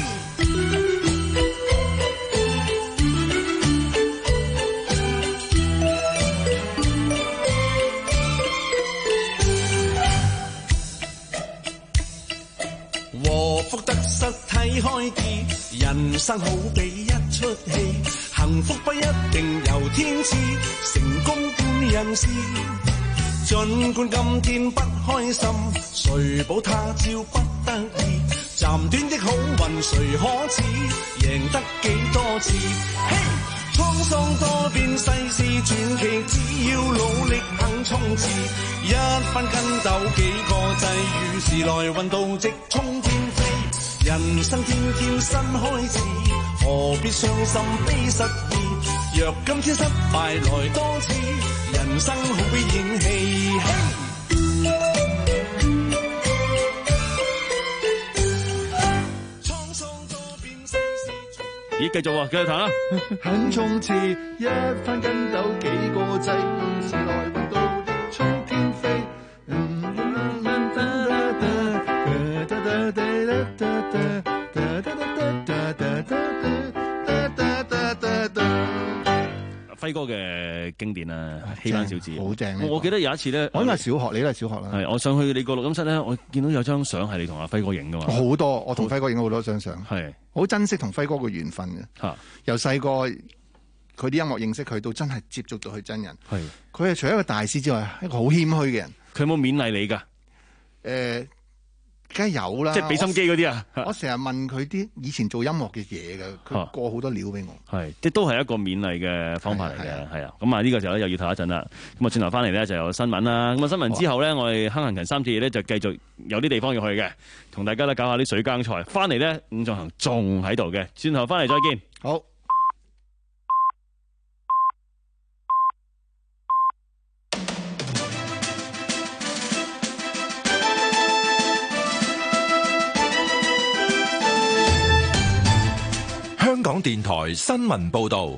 禍福得失睇開啲，人生好比一出戲，幸福不一定由天賜，成功半人事。儘管今天不開心，誰保他朝不得已？暫短的好運誰可恥？贏得幾多次？嘿、hey!，滄桑多變世事傳奇，只要努力肯衝刺，一番跟鬥幾個際遇，時來運到即衝天飛。人生天天新開始，何必傷心悲失意？若今天失敗來多次，人生好比演戲。 咦，繼續喎，繼續彈啦！ 肯衝刺，一番跟斗幾個際遇，時來運到衝天飛。 輝哥嘅經典啊，戲班小子好正。 我記得有一次咧， 我應該係小學，你都係小學啦。 係，我上去你個錄音室咧，我見到有張相係你同阿輝哥影噶嘛。 好多，我同輝哥影咗好多張相。 係， 好珍惜同輝哥嘅緣分嘅。 嚇， 由細個佢啲音樂認識佢，到真係接觸到佢真人。 係， 佢係除咗一個大師之外，一個好謙虛嘅人。 佢有冇勉勵你㗎？ 誒。梗係有啦， 即係俾心機嗰啲啊！ 我成日問佢啲以前做音樂嘅嘢嘅，佢過好多料俾我。 係，即都係一個勉勵嘅方法嚟嘅，係啊。咁啊，呢個時候咧又要唞一陣啦。咁啊，轉頭翻嚟咧就有新聞啦。咁啊，新聞之後咧，我哋坑行勤三次咧就繼續有啲地方要去嘅，同大家咧搞下啲水耕菜。翻嚟咧，伍仲衡仲喺度嘅。轉頭翻嚟再見。 好。 香港電台新聞報道，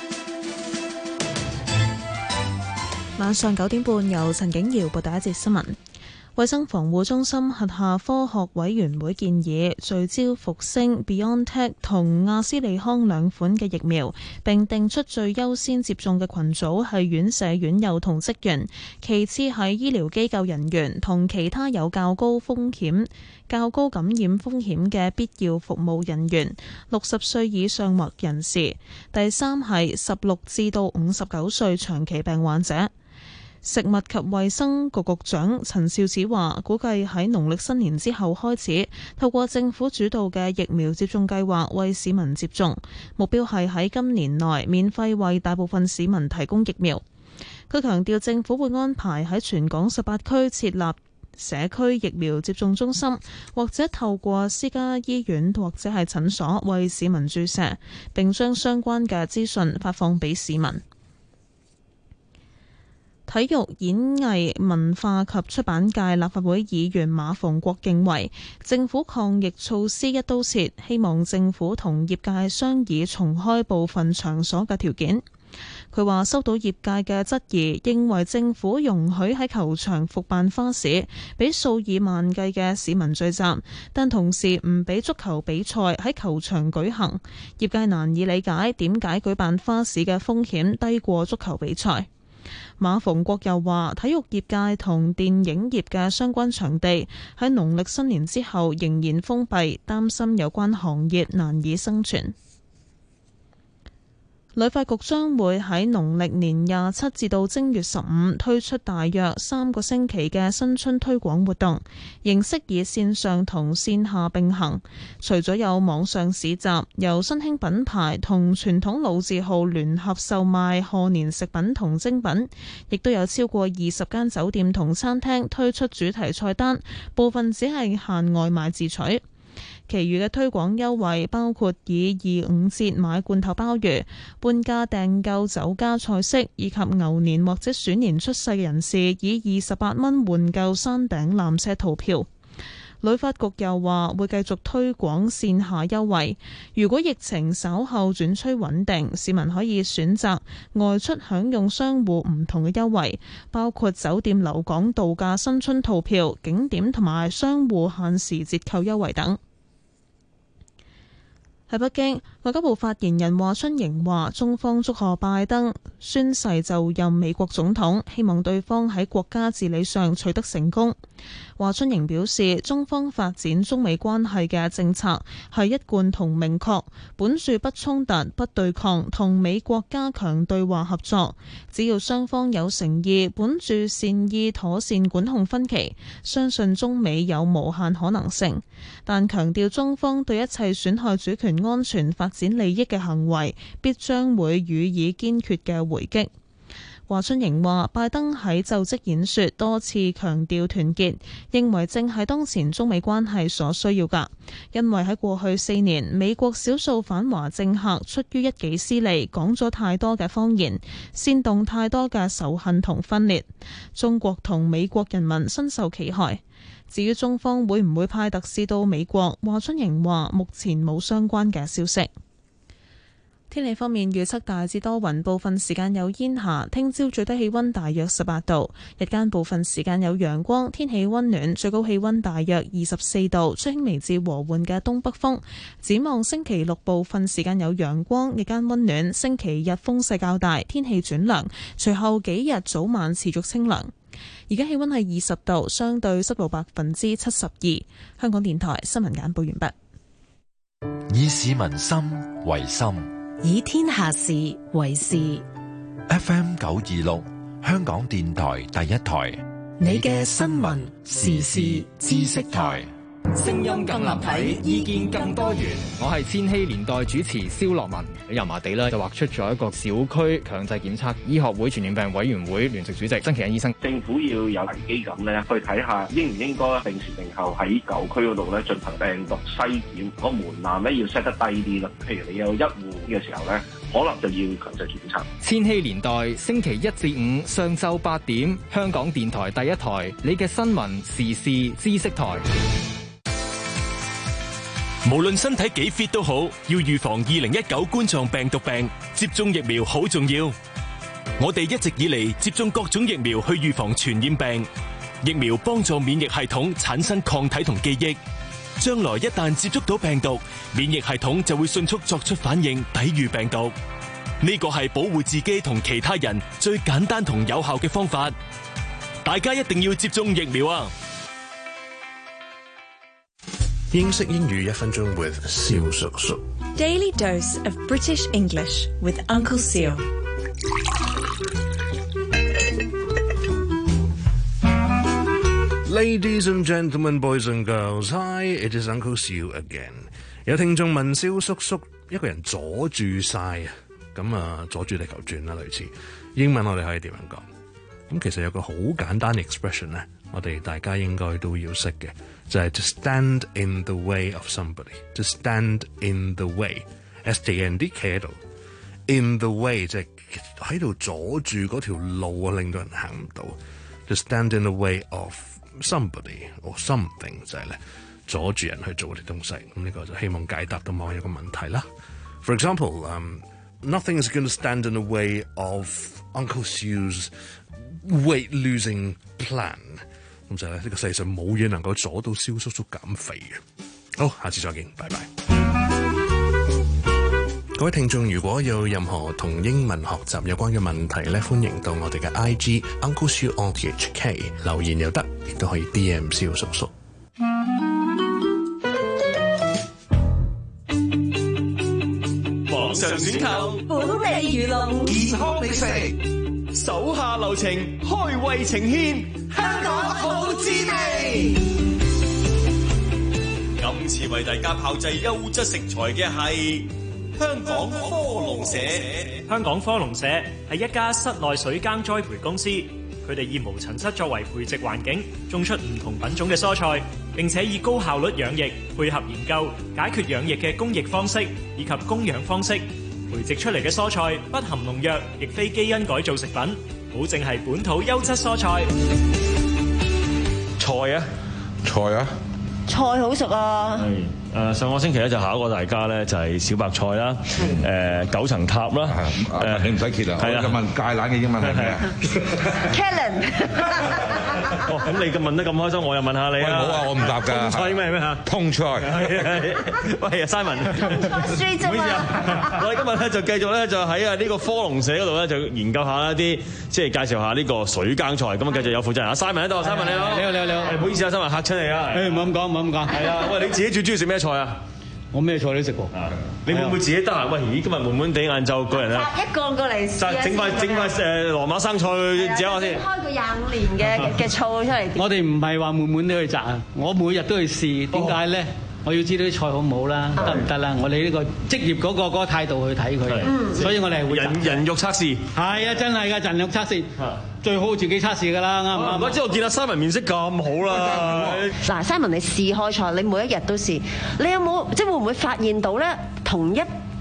晚上九點半由陳景瑤報第一節新聞。衛生防護中心轄下科學委員會建議聚焦復星、BioNTech 同阿斯利康兩款嘅疫苗，並定出最優先接種嘅群組係院舍院友同職員，其次係醫療機構人員同其他有較高風險、較高感染風險嘅必要服務人員，六十歲以上或人士，第三係十六至到五十九歲長期病患者。食物及衛生局局長陳肇始話，估計喺農曆新年之後開始，透過政府主導嘅疫苗接種計劃為市民接種，目標係喺今年內免費為大部分市民提供疫苗。佢強調，政府會安排喺全港十八區設立社區疫苗接種中心，或者透過私家醫院或者係診所為市民注射，並將相關嘅資訊發放俾市民。體育、演藝、文化及出版界立法會議員馬逢國認為，政府抗疫措施一刀切，希望政府同業界商議重開部分場所嘅條件。佢話收到業界嘅質疑，認為政府容許喺球場復辦花市，俾數以萬計嘅市民聚集，但同時唔俾足球比賽喺球場舉行。業界難以理解點解舉辦花市嘅風險低過足球比賽。馬逢國又話，體育業界同電影業嘅相關場地喺農曆新年之後仍然封閉，擔心有關行業難以生存。旅發局將會喺農曆年廿七至到正月十五推出大約三個星期嘅新春推廣活動，形式以線上同線下並行。除咗有網上市集，由新興品牌同傳統老字號聯合售賣賀年食品同精品，亦都有超過二十間酒店同餐廳推出主題菜單，部分只係限外賣自取。其餘嘅推廣優惠包括以二五折買罐頭鮑魚、半價訂購酒家菜式，以及牛年或者鼠年出世嘅人士以二十八蚊換購山頂纜車套票。旅發局又話會繼續推廣線下優惠，如果疫情稍後轉趨穩定，市民可以選擇外出享用商戶唔同嘅優惠，包括酒店留港度假新春套票、景點同埋商戶限時折扣優惠等。喺北京，外交部發言人華春瑩話，中方祝賀拜登宣誓就任美國總統，希望對方喺國家治理上取得成功。華春瑩表示，中方發展中美關係嘅政策係一貫同明確，本住不衝突、不對抗，同美國加強對話合作。只要雙方有誠意，本住善意妥善管控分歧，相信中美有無限可能性。但強調中方對一切損害主權安全發展利益嘅行為，必將會予以堅決嘅回擊。華春瑩話，拜登喺就職演說多次強調團結，認為正係當前中美關係所需要㗎。因為喺過去四年，美國少數反華政客出於一己私利，講咗太多嘅謊言，煽動太多嘅仇恨同分裂，中國同美國人民深受其害。至於中方會唔會派特使到美國，華春瑩話目前冇相關嘅消息。 天氣方面預測大致多雲，部分時間有煙霞。聽朝最低氣溫大約十八度，日間部分時間有陽光，天氣溫暖，最高氣溫大約二十四度，吹輕微至和緩嘅東北風。展望星期六部分時間有陽光，日間溫暖。星期日風勢較大，天氣轉涼，隨後幾日早晚持續清涼。而家氣溫係二十度，相對濕度百分之七十二。香港電台新聞簡報完畢。 以市民心為心， 以天下事為事。 F M 九二六，香港電台第一台， 你嘅新聞時事知識台， 聲音更立體，意見更多元。我係千禧年代主持蕭樂文。喺油麻地咧就劃出咗一個小區強制檢測，醫學會傳染病委員會聯席主席曾其恩醫生。 政府要有危機感咧，去睇下應唔應該定時定候喺舊區嗰度咧進行病毒篩檢，個門檻咧要 set 得低啲啦。譬如你有一戶嘅時候咧，可能就要強制檢測。 千禧年代星期一至五上晝八點，香港電台第一台，你嘅新聞時事知識台。 無論身體幾 fit 都好，要預防二零一九冠狀病毒病，接種疫苗好重要。我哋一直以嚟接種各種疫苗去預防傳染病，疫苗幫助免疫系統產生抗體同記憶，將來一旦接觸到病毒，免疫系統就會迅速作出反應，抵禦病毒。呢個係保護自己同其他人最簡單同有效嘅方法，大家一定要接種疫苗啊！ 英式英語一分鐘 with 蕭叔叔。 Daily dose of British English with Uncle Seal. Ladies and gentlemen, boys and girls, hi, it is Uncle Seal again. 有聽眾問蕭叔叔，一個人阻住晒啊，咁啊阻住地球轉啦，類似英文我哋可以點樣講？咁其實有個好簡單嘅 expression 咧，我哋大家應該都要識嘅。就係 to stand in the way of somebody， to stand in the way，S T A N D 企喺度 ，in the way 即係喺度阻住嗰條路啊，令到人行唔到。to stand in the way of somebody or something 就係咧阻住人去做啲東西。咁呢個就希望解答到網友個問題啦。For example， um, nothing is going to stand in the way of Uncle Sue's weight losing plan。咁就係呢個世上冇嘢能夠阻到蕭叔叔減肥嘅。好，下次再見，拜拜。各位聽眾，如果有任何同英文學習有關嘅問題咧，歡迎到我哋嘅 I G Uncle Sue on T H K 留言又得，亦都可以 D M 蕭叔叔。 網上選購本地魚龍健康美食，手下留情，開胃呈獻，香港好滋味。今次為大家炮製優質食材嘅係香港科龍社。 香港科龍社係一家室內水耕栽培公司，佢哋以無塵室作為培植環境，種出唔同品種嘅蔬菜，並且以高效率養液配合研究，解決養液嘅供液方式以及供養方式，培植出嚟嘅蔬菜不含農藥，亦非基因改造食品，保證係本土優質蔬菜。 菜啊， 菜啊， 菜好食啊！係誒，上個星期咧就考過大家咧，就係小白菜啦，誒九層塔啦，誒你唔使揭啦，我就問芥蘭嘅英文係咩啊 ？Kellen。哦，咁你咁問得咁開心，我又問下你啊！ 冇啊，我唔答㗎。 菜咩咩嚇？通菜。係係。喂啊，Simon。唔好意思啊！我哋今日咧就繼續咧就喺啊呢個科龍社嗰度咧就研究下一啲即係介紹下呢個水耕菜。咁啊繼續有負責人阿 Simon 喺度 ，Simon 你好。 你好你好你好。 唔好意思啊，Simon嚇親你啊！ 誒唔好咁講唔好咁講。係啊，喂，你自己最中意食咩菜啊？ 我咩菜都食過。 啊！你會唔會自己得閒？喂，咦，今日悶悶地晏晝個人啊， 一個過嚟試下整塊整塊誒羅馬生菜整下先。 開個廿五年嘅嘅醋出嚟。 我哋唔係話悶悶地去摘啊，我每日都去試。點解咧？我要知道啲菜好唔好啦，得唔得啦？我哋呢個職業嗰個嗰個態度去睇佢，所以我哋係會人人肉測試。 係啊，真係㗎，人肉測試，最好自己測試㗎啦，啱唔啱？ 唔怪之我見阿 Simon 面色咁好啦。 嗱，Simon 你試開菜，你每一日都試，你有冇即係會唔會發現到咧？同一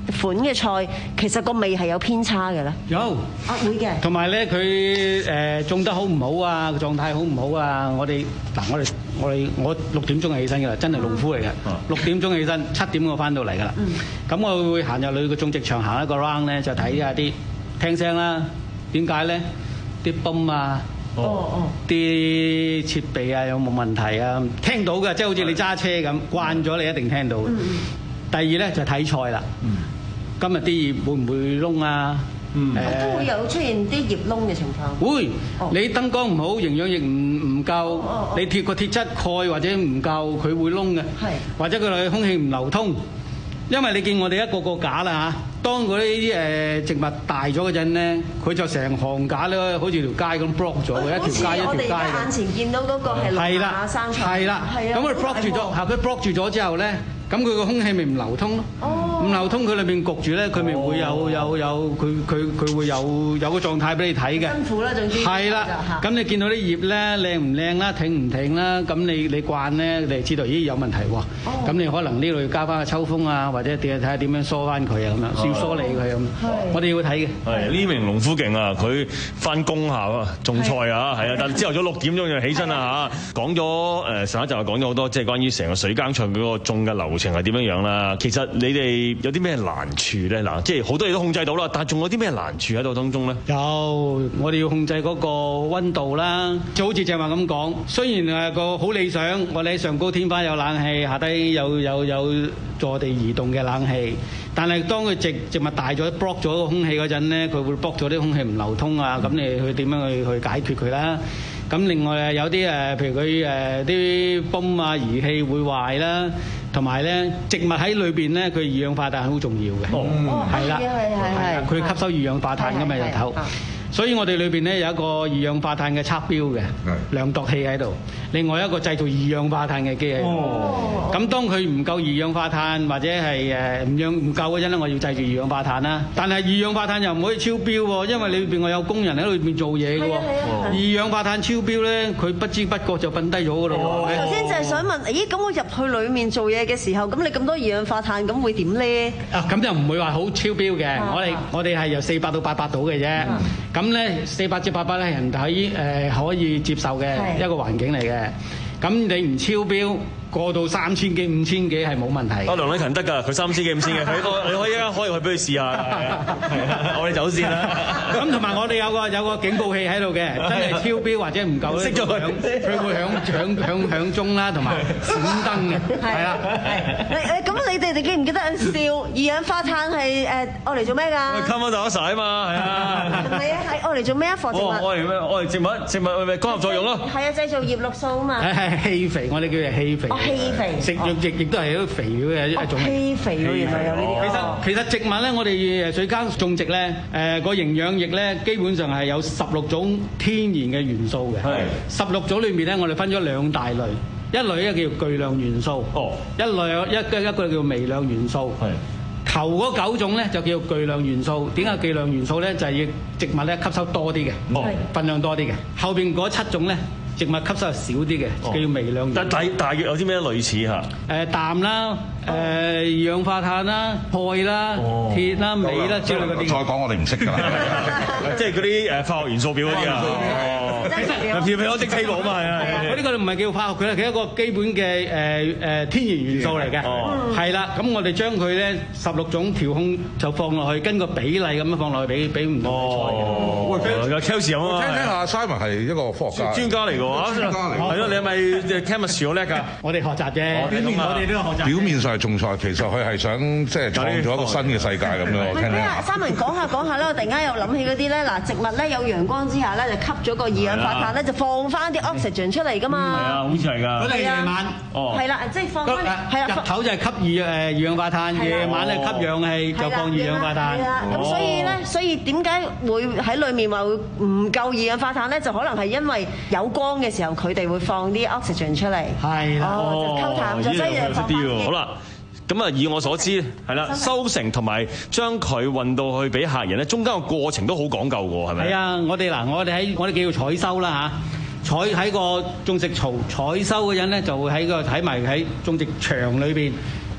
款嘅菜，其實個味係有偏差嘅咧？ 有啊，會嘅。 同埋咧，佢誒種得好唔好啊？狀態好唔好啊？我哋嗱，我哋我哋我六點鐘起身㗎啦，真係農夫嚟嘅。六點鐘起身，七點我翻到嚟㗎啦。咁我會行入去個種植場行一個 round 咧，就睇下啲聽聲啦。點解咧？啲泵啊， 哦哦， 啲設備啊有冇問題啊？聽到嘅，即係好似你揸車咁，慣咗你一定聽到。第二咧就睇菜啦。今日啲葉會唔會燶啊？ 嗯，都會有出現啲葉燶嘅情況。 會，你燈光唔好，營養液唔唔夠，你貼個鐵質鈣或者唔夠，佢會燶嘅。係，或者佢嘅空氣唔流通。因為你見我哋一個個架啦嚇，當嗰啲誒植物大咗嗰陣咧，佢就成行架咧，好似條街咁 block 咗嘅，一條街一條街嘅。 我哋眼前見到嗰個係綠芽生菜。 係啦，咁佢 block 住咗，嚇佢 block 住咗之後咧，咁佢個空氣咪唔流通咯。唔流通佢裏邊焗住咧，佢咪會有有有佢佢佢會有有個狀態俾你睇嘅。 辛苦啦，總之。 係啦，咁你見到啲葉咧靚唔靚啦，挺唔挺啦，咁你你慣咧，你就知道咦有問題喎。咁你可能呢度要加翻個抽風啊，或者睇下點樣梳翻佢啊咁樣，要梳理佢咁。我哋要睇嘅。 係呢名農夫勁啊！佢翻工下啊，種菜啊，係啊，但係朝頭早六點鐘就起身啦嚇。講咗誒上一集就講咗好多，即係關於成個水耕菜嗰個種嘅流程係點樣樣啦。其實你哋有啲咩難處咧？嗱，即係好多嘢都控制到啦，但係仲有啲咩難處喺度當中咧？ 有，我哋要控制嗰個溫度啦。就好似正話咁講，雖然誒個好理想，我哋喺上高天花有冷氣，下低有有有坐地移動嘅冷氣，但係當佢植植物大咗 block 咗個空氣嗰陣咧，佢會 block 咗啲空氣唔流通啊。咁你去點樣去去解決佢啦？咁另外誒有啲誒，譬如佢誒啲泵啊儀器會壞啦。同埋咧，植物喺裏邊咧，佢二氧化碳好重要嘅，係啦，係係，佢吸收二氧化碳㗎嘛日頭，所以我哋裏邊咧有一個二氧化碳嘅測標嘅量度器喺度，另外一個製造二氧化碳嘅機器。咁當佢唔夠二氧化碳或者係誒唔氧唔夠嗰陣咧，我要製造二氧化碳啦。但係二氧化碳又唔可以超標喎，因為裏邊我有工人喺裏邊做嘢嘅喎。二氧化碳超標咧，佢不知不覺就瞓低咗㗎咯喎。 我頭先就係想問，咦？咁我入去裡面做嘢嘅時候，咁你咁多二氧化碳，咁會點咧？ 啊，咁就唔會話好超標嘅。我哋我哋係由四百到八百度嘅啫。咁咧四百至八百咧係人體誒可以接受嘅一個環境嚟嘅。咁你唔超標，過到三千幾、五千幾係冇問題。 阿梁禮勤得㗎，佢三千幾、五千嘅，佢你可以啊，可以去俾佢試下。係啊，我哋走先啦。 咁同埋我哋有個有個警報器喺度嘅，真係超標或者唔夠咧，佢佢會響響響響鐘啦，同埋閃燈嘅，係啦。 誒誒，咁你哋哋記唔記得笑二氧化碳係誒愛嚟做咩㗎？ 吸翻大一曬啊嘛，係啊。 係啊，係愛嚟做咩啊？防植物。 愛嚟咩？愛嚟植物，植物咪光合作用咯。 係啊，製造葉綠素啊嘛。 係係氣肥，我哋叫做氣肥。 氣肥， 食肉亦亦都係一個肥料嘅一種。 氣肥喎，原來有呢啲。 其實其實植物咧，我哋誒水耕種植咧，誒個營養液咧，基本上係有十六種天然嘅元素嘅。係。十六種裏面咧，我哋分咗兩大類，一類咧叫做巨量元素。哦。一類一一一個叫微量元素。係。頭嗰九種咧就叫做巨量元素。點解巨量元素咧？就係要植物咧吸收多啲嘅，哦，分量多啲嘅。後邊嗰七種咧，植物吸收係少啲嘅，叫微量元素。但大大約有啲咩類似嚇？誒氮啦，誒二氧化碳啦，鈣啦，鐵啦，鎂啦之類嗰啲。 再講我哋唔識㗎啦， 即係嗰啲誒化學元素表嗰啲啊。譬如我積氣寶嘛，係啊。 嗰啲佢哋唔係叫化學，佢係佢一個基本嘅誒誒天然元素嚟嘅。哦。係啦，咁我哋將佢咧十六種調控就放落去，跟個比例咁樣放落去俾俾唔同嘅菜嘅。哦。喂 ，Kelsey 啊嘛。聽聽下 Simon 係一個科學家。專家嚟㗎喎。專家嚟。係咯，你係咪 chemistry 好叻㗎？我哋學習啫。表面我哋都學習。表面上係種菜，其實佢係想即係創造一個新嘅世界咁樣。我聽聽下。Simon 講下講下咧，我突然間又諗起嗰啲咧，嗱植物咧有陽光之下咧就吸咗個二氧化碳咧，就放翻啲 oxygen 出嚟㗎嘛。係啊，好似係㗎。佢哋夜晚。哦。係啦，即係放翻。係啊。日頭就係吸二誒二氧化碳，夜晚咧吸氧氣就放二氧化碳。係啊。咁所以咧，所以點解會喺裡面話會唔夠二氧化碳咧？就可能係因為有光嘅時候，佢哋會放啲 oxygen 出嚟。係啦。哦。就溝淡咗，所以就放翻啲。好啦。咁啊，以我所知係啦，收成同埋將佢運到去俾客人咧，中間個過程都好講究㗎，係咪？係啊，我哋嗱，我哋喺我哋叫做採收啦嚇，採喺個種植槽採收嗰陣咧，就會喺個睇埋喺種植場裏邊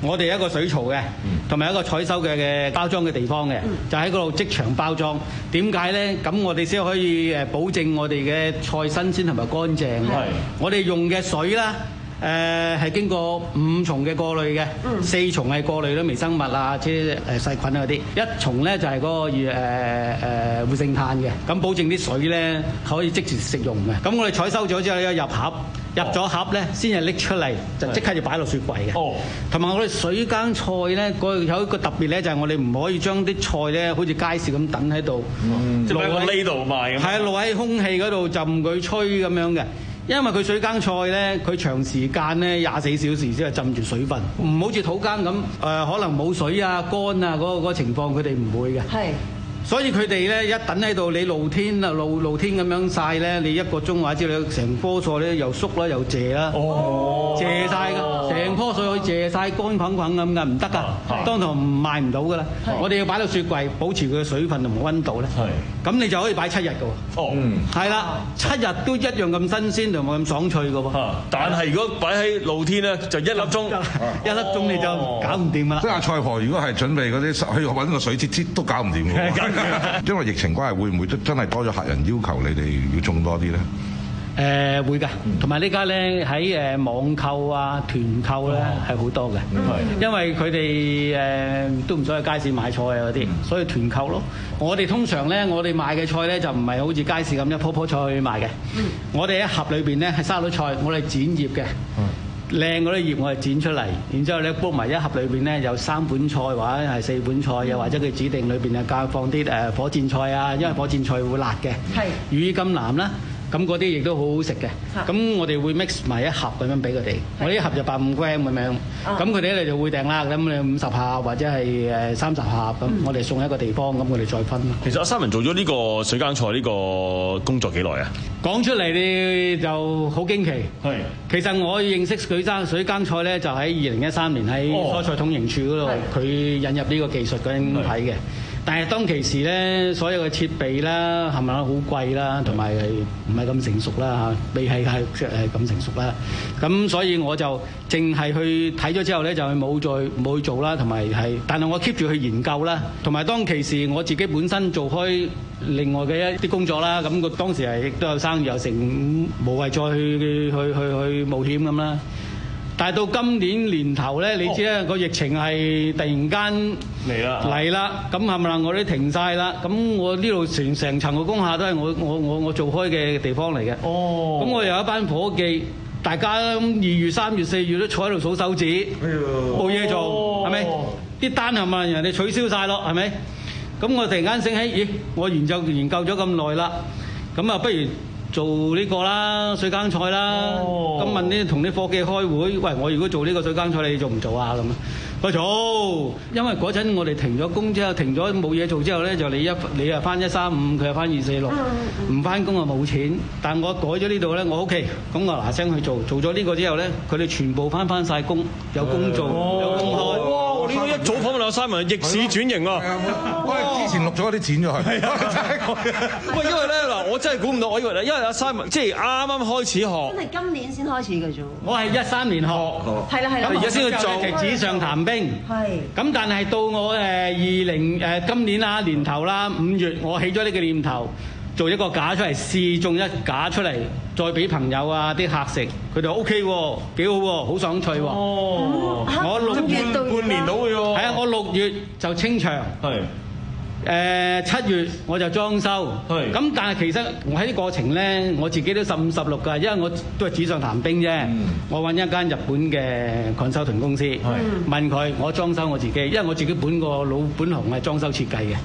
我哋一個水槽嘅，同埋一個採收嘅嘅包裝嘅地方嘅，就喺嗰度即場包裝。點解咧？咁我哋先可以誒保證我哋嘅菜新鮮同埋乾淨嘅。我哋用嘅水啦。誒係、呃、經過五重嘅過濾嘅，嗯、四重係過濾咗微生物啊，即係誒細菌嗰啲，一重咧就係、是、嗰、那個誒誒活性炭嘅，咁保證啲水咧可以即時食用嘅。咁我哋採收咗之後咧入盒，入咗盒咧先係拎出嚟，就即刻要擺落雪櫃嘅。哦，同埋我哋水耕菜咧，個有一個特別咧，就係我哋唔可以將啲菜咧好似街市咁等喺度， 即係喺呢度賣。係啊， 露喺空氣嗰度浸佢吹咁樣嘅。因為佢水耕菜咧，佢長時間咧廿四小時先係浸住水分，唔好似土耕咁誒、呃，可能冇水啊、乾啊嗰、嗰個嗰個情況，佢哋唔會嘅。係。所以佢哋咧一等喺度，你露天啊露露天咁樣曬咧，你一個鐘或者你成棵菜咧又縮啦又謝啦，哦，謝曬㗎，成棵菜可以謝曬乾滾滾咁㗎，唔得㗎，當堂賣唔到㗎啦。我哋要擺到雪櫃，保持佢嘅水分同埋溫度咧。係。咁你就可以擺七日㗎喎。哦。嗯。係啦，七日都一樣咁新鮮同埋咁爽脆㗎喎。 但係如果擺喺露天咧，就一粒鐘， 一粒鐘你就搞唔掂啦。 即係阿菜婆，如果係準備嗰啲去揾個水切切都搞唔掂㗎。因為疫情關係，會唔會真真係多咗客人要求你哋要種多啲咧？ 誒、呃、會㗎，同埋呢家咧喺誒網購啊、團購咧係好多嘅，嗯、因為佢哋誒都唔想去街市買菜啊嗰啲，所以團購咯。我哋通常咧，我哋賣嘅菜咧就唔係好似街市咁一樖樖菜去賣嘅，嗯、我哋一盒裏邊咧係沙律菜，我哋剪葉嘅。嗯靚嗰啲葉我係剪出嚟，然之後咧煲埋一盒裏邊咧有三本菜或者係四本菜，又或者佢指定裏邊啊加放啲誒火箭菜啊，因為火箭菜會辣嘅，係羽衣甘藍啦。咁嗰啲亦都好好食嘅，咁我哋會 mix 埋一盒咁樣俾佢哋，我呢一盒就百五 gram 咁樣，咁佢哋咧就會訂啦，咁你五十盒或者係誒三十盒咁，我哋送一個地方，咁我哋再分咯。 其實阿三文做咗呢個水耕菜呢個工作幾耐啊？ 講出嚟你就好驚奇，係。其實我認識水耕水耕菜咧，就喺二零一三年喺蔬菜統營處嗰度，佢引入呢個技術嗰陣睇嘅。但係當其時咧，所有嘅設備啦，係咪好貴啦，同埋唔係咁成熟啦嚇，未係係誒咁成熟啦。咁所以我就淨係去睇咗之後咧，就冇再冇去做啦，同埋係，但係我 keep 住去研究啦，同埋當其時我自己本身做開另外嘅一啲工作啦，咁我當時係亦都有生意有成，無謂再去去去去，去冒險咁啦。但係到今年年頭咧，你知啦，個疫情係突然間嚟啦，嚟啦，咁係咪我哋停晒啦？咁我呢度成成層嘅工廈都係我我我我做開嘅地方嚟嘅。哦，咁我有一班伙計，大家二月、三月、四月都坐喺度數手指，冇嘢做，係咪？啲單係咪人哋取消晒咯？係咪？咁我突然間醒起，咦？我研究研究咗咁耐啦，咁啊不如做呢個啦，水耕菜啦。咁、哦、問啲同啲伙計開會，喂，我如果做呢個水耕菜，你做唔做啊？咁佢做，因為嗰陣我哋停咗工之後，停咗冇嘢做之後咧，就你一你又翻一三五，佢又翻二四六，唔翻工啊冇錢。但我改咗呢度咧，我 OK，咁我嗱聲去做，做咗呢個之後咧，佢哋全部翻翻晒工，有工做，哦、有工開。 呢個一早訪問兩三文逆市轉型啊！ 喂，之前錄咗啲錢咗係。係啊，真係喂，因為咧嗱，我真係估唔到，我以為咧，因為阿三文即係啱啱開始學。 真係今年先開始嘅啫。 我係一三年學，係啦係啦。咁而家先去做紙上談兵。係。咁但係到我誒二零誒今年啦年頭啦五月，我起咗呢個念頭。做一個架出嚟試種一架出嚟，再俾朋友啊啲客食，佢哋 O K 喎，幾好喎，好爽脆喎。哦，我六月半半年到嘅喎。 係啊，我六月就清場。係。誒七月我就裝修。係。咁但係其實我喺啲過程咧，我自己都十五十六㗎，因為我都係紙上談兵啫。我揾一間日本嘅 consulting 公司，問佢我裝修我自己，因為我自己本個老本行係裝修設計嘅。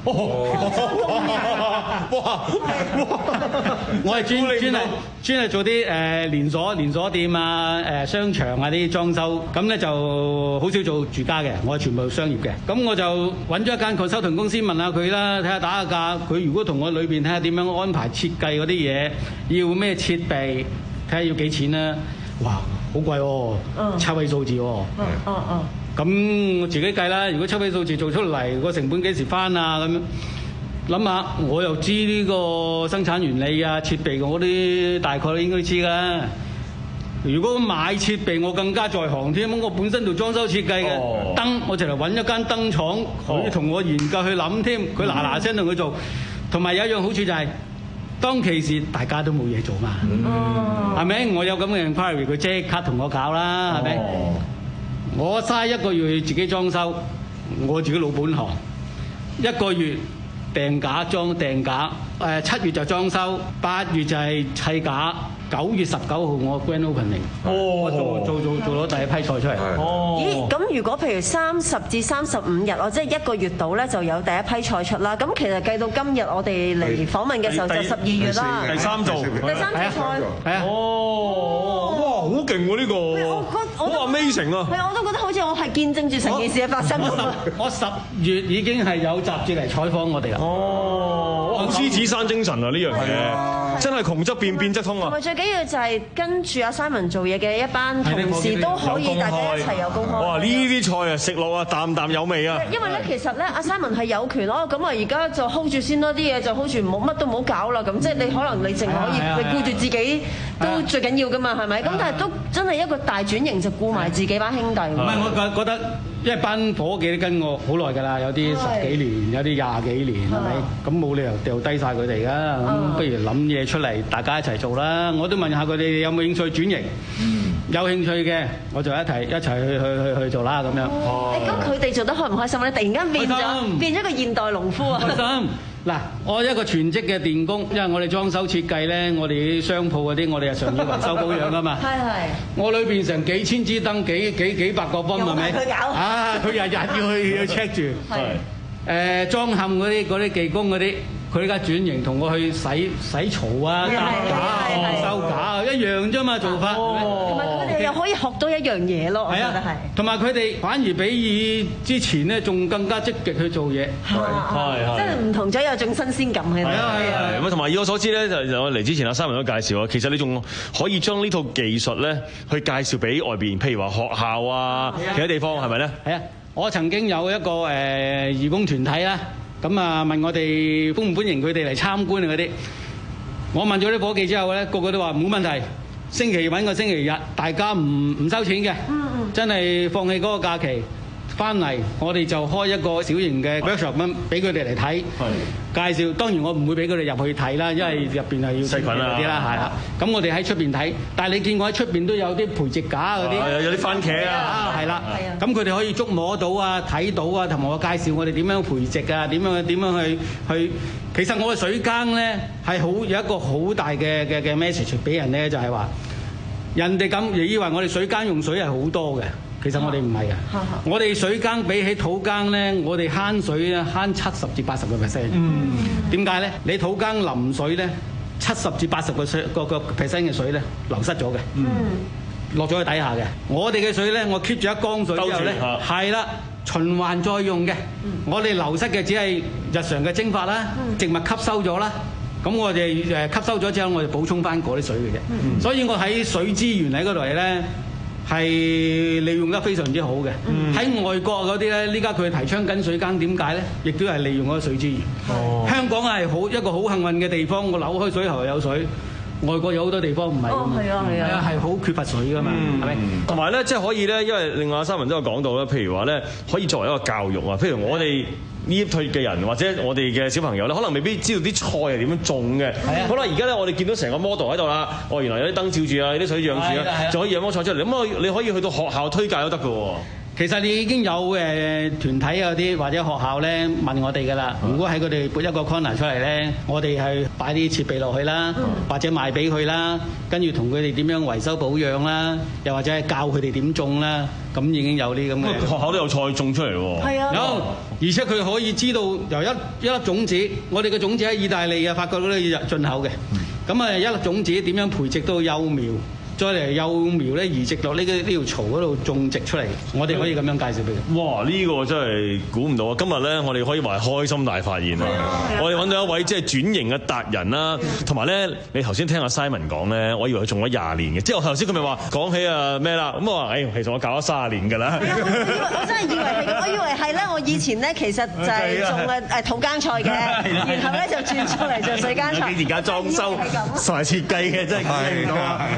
哇！我係專專係專係做啲誒連鎖連鎖店啊、誒商場啊啲裝修，咁咧就好少做住家嘅，我係全部商業嘅。咁我就揾咗一間 consulting 公司問下佢啦，睇下打下價。佢如果同我裏邊睇下點樣安排設計嗰啲嘢，要咩設備，睇下要幾錢啦。哇！好貴喎，七位數字喎。嗯嗯嗯。咁我自己計啦，如果七位數字做出嚟，個成本幾時翻啊？咁樣。諗下，我又知呢個生產原理啊、設備嗰啲大概都應該知㗎。 如果買設備，我更加在行添。我本身做裝修設計嘅、哦、燈，我就嚟揾一間燈廠，佢同我研究去諗添。佢嗱嗱聲同佢做，同埋有一樣好處就係、是，當其時大家都冇嘢做嘛，係咪、嗯？我有咁嘅 inquiry， 佢即刻同我搞啦，係咪？哦、我嘥一個月自己裝修，我自己老本行，一個月訂架裝訂架，誒七月就裝修，八月就係砌架。九月十九號我 grand opening，、哦、我做做做做咗第一批菜出嚟。 哦、咦？咁如果譬如三十至三十五日，或者一個月度咧，就有第一批菜出啦。咁其實計到今日我哋嚟訪問嘅時候就十二月啦。 第三做， 第三做菜。 係啊。 哦，哇，好勁喎呢個！好 amazing 啊！ 係，我都覺得好似我係見證住成件事嘅發生。 我十月已經係有雜誌嚟採訪我哋啦。 哦，哇！獅子山精神啊呢樣嘢，真係窮則變，變則通啊！ 同埋最緊要就係跟住阿 Simon 做嘢嘅一班同事都可以大家一齊有公開。 哇！呢啲菜啊，食落啊，啖啖有味啊！ 因為咧，其實咧，阿 Simon 係有權咯。咁啊，而家就 hold 住先咯，啲嘢就 hold 住，冇乜都唔好搞啦。咁即係你可能你淨可以你顧住自己都最緊要噶嘛，係咪？咁但係都真係一個大轉型，就顧埋自己班兄弟。唔係，我覺覺得一班夥計都跟我好耐㗎啦，有啲十幾年，有啲廿幾年，係咪？咁冇理由掉低晒佢哋㗎。咁不如諗嘢出嚟，大家一齊做啦。我都問下佢哋有冇興趣轉型。嗯，有興趣嘅，我就一齊一齊去去去去做啦咁樣。 哦。咁佢哋做得開唔開心咧？突然間變咗變咗個現代農夫啊！ 開心。嗱，我一個全職嘅電工，因為我哋裝修設計咧，我哋啲商鋪嗰啲，我哋日常要維修保養㗎嘛。係係。我裏邊成幾千支燈，幾幾幾百個泵係咪？佢搞。啊！佢日日要去要 check 住。係。誒，裝嵌嗰啲嗰啲技工嗰啲，佢而家轉型同我去洗洗槽啊、搭架、收架啊，一樣啫嘛做法。 同埋佢哋又可以學到一樣嘢咯，我覺得係。 同埋佢哋反而比以之前咧，仲更加積極去做嘢。係係。真係唔同咗，有種新鮮感喺度。係啊係啊。 咁同埋以我所知咧，就我嚟之前阿三文都介紹啊，其實你仲可以將呢套技術咧，去介紹俾外邊，譬如話學校啊，其他地方係咪咧？ 係啊。我曾經有一個誒、呃、義工團體啦，咁啊問我哋歡唔歡迎佢哋嚟參觀啊嗰啲，我問咗啲夥計之後咧，個個都話冇問題，星期揾個星期日，大家唔唔收錢嘅，真係放棄嗰個假期翻嚟，我哋就開一個小型嘅 workshop 咁俾佢哋嚟睇，介紹。當然我唔會俾佢哋入去睇啦，因為入邊係要細菌啊啲啦，係啦。咁我哋喺出邊睇，但係你見我喺出邊都有啲培植架嗰啲， 有啲番茄啊， 係啦。咁佢哋可以觸摸到啊、睇到啊，同埋我介紹我哋點樣培植啊，點樣點樣去去。其實我嘅水耕咧係好有一個好大嘅嘅嘅 message 俾人咧，就係話人哋咁以為我哋水耕用水係好多嘅。其實我哋唔係啊，我哋水耕比起土耕咧，我哋慳水咧慳七十至八十個 percent。嗯，點解咧？你土耕淋水咧，七十至八十個水個個 percent 嘅水咧流失咗嘅。嗯，落咗去底下嘅。我哋嘅水咧，我 keep 住一缸水之後咧，係啦，循環再用嘅。嗯、我哋流失嘅只係日常嘅蒸發啦，嗯、植物吸收咗啦。咁我哋誒吸收咗之後，我哋補充翻嗰啲水嘅啫。嗯、所以我喺水資源喺嗰度咧。係利用得非常之好嘅。喺、嗯、外國嗰啲咧，呢家佢提倡緊水耕，點解咧？亦都係利用嗰個水資源。哦、香港係好一個好幸運嘅地方，我扭開水喉有水。外國有好多地方唔係㗎嘛，係啊係啊，係好缺乏水㗎嘛，係咪、嗯？ 同埋咧，即係可以咧，因為另外阿三文都有講到咧，譬如話咧，可以作為一個教育啊。譬如我哋呢一輩嘅人，或者我哋嘅小朋友咧，可能未必知道啲菜係點樣種嘅。係啊。好啦，而家咧，我哋見到成個 model 喺度啦。哦，原來有啲燈照住啊，有啲水養住啊，就可以養棵菜出嚟。咁我你可以去到學校推介都得㗎喎。 其實你已經有誒團體嗰啲或者學校咧問我哋㗎啦。如果喺佢哋撥一個 corner 出嚟咧，我哋係擺啲設備落去啦，嗯、或者賣俾佢啦，跟住同佢哋點樣維修保養啦，又或者係教佢哋點種啦，咁已經有啲咁嘅。 學校都有菜種出嚟喎。係啊。 有，而且佢可以知道由一一粒種子，我哋嘅種子喺意大利啊、法國嗰啲進口嘅。咁啊、嗯，一粒種子點樣培植到幼苗？再嚟幼苗咧移植落呢個呢條槽嗰度種植出嚟，我哋可以咁樣介紹俾佢。 哇！呢、呢個真係估唔到啊！今日咧，我哋可以話係開心大發現啊！我哋揾到一位即係轉型嘅達人啦，同埋咧，你頭先聽阿 Simon 講咧，我以為佢種咗廿年嘅，即係我頭先佢咪話講起啊咩啦，咁我話誒，其實我教咗卅年㗎啦。 我真係以為係咁，我以為係咧，我以前咧其實就係種誒誒土耕菜嘅，然後咧就轉出嚟做水耕菜。 而家裝修同埋設計嘅真係估唔到啊！仲要搞咗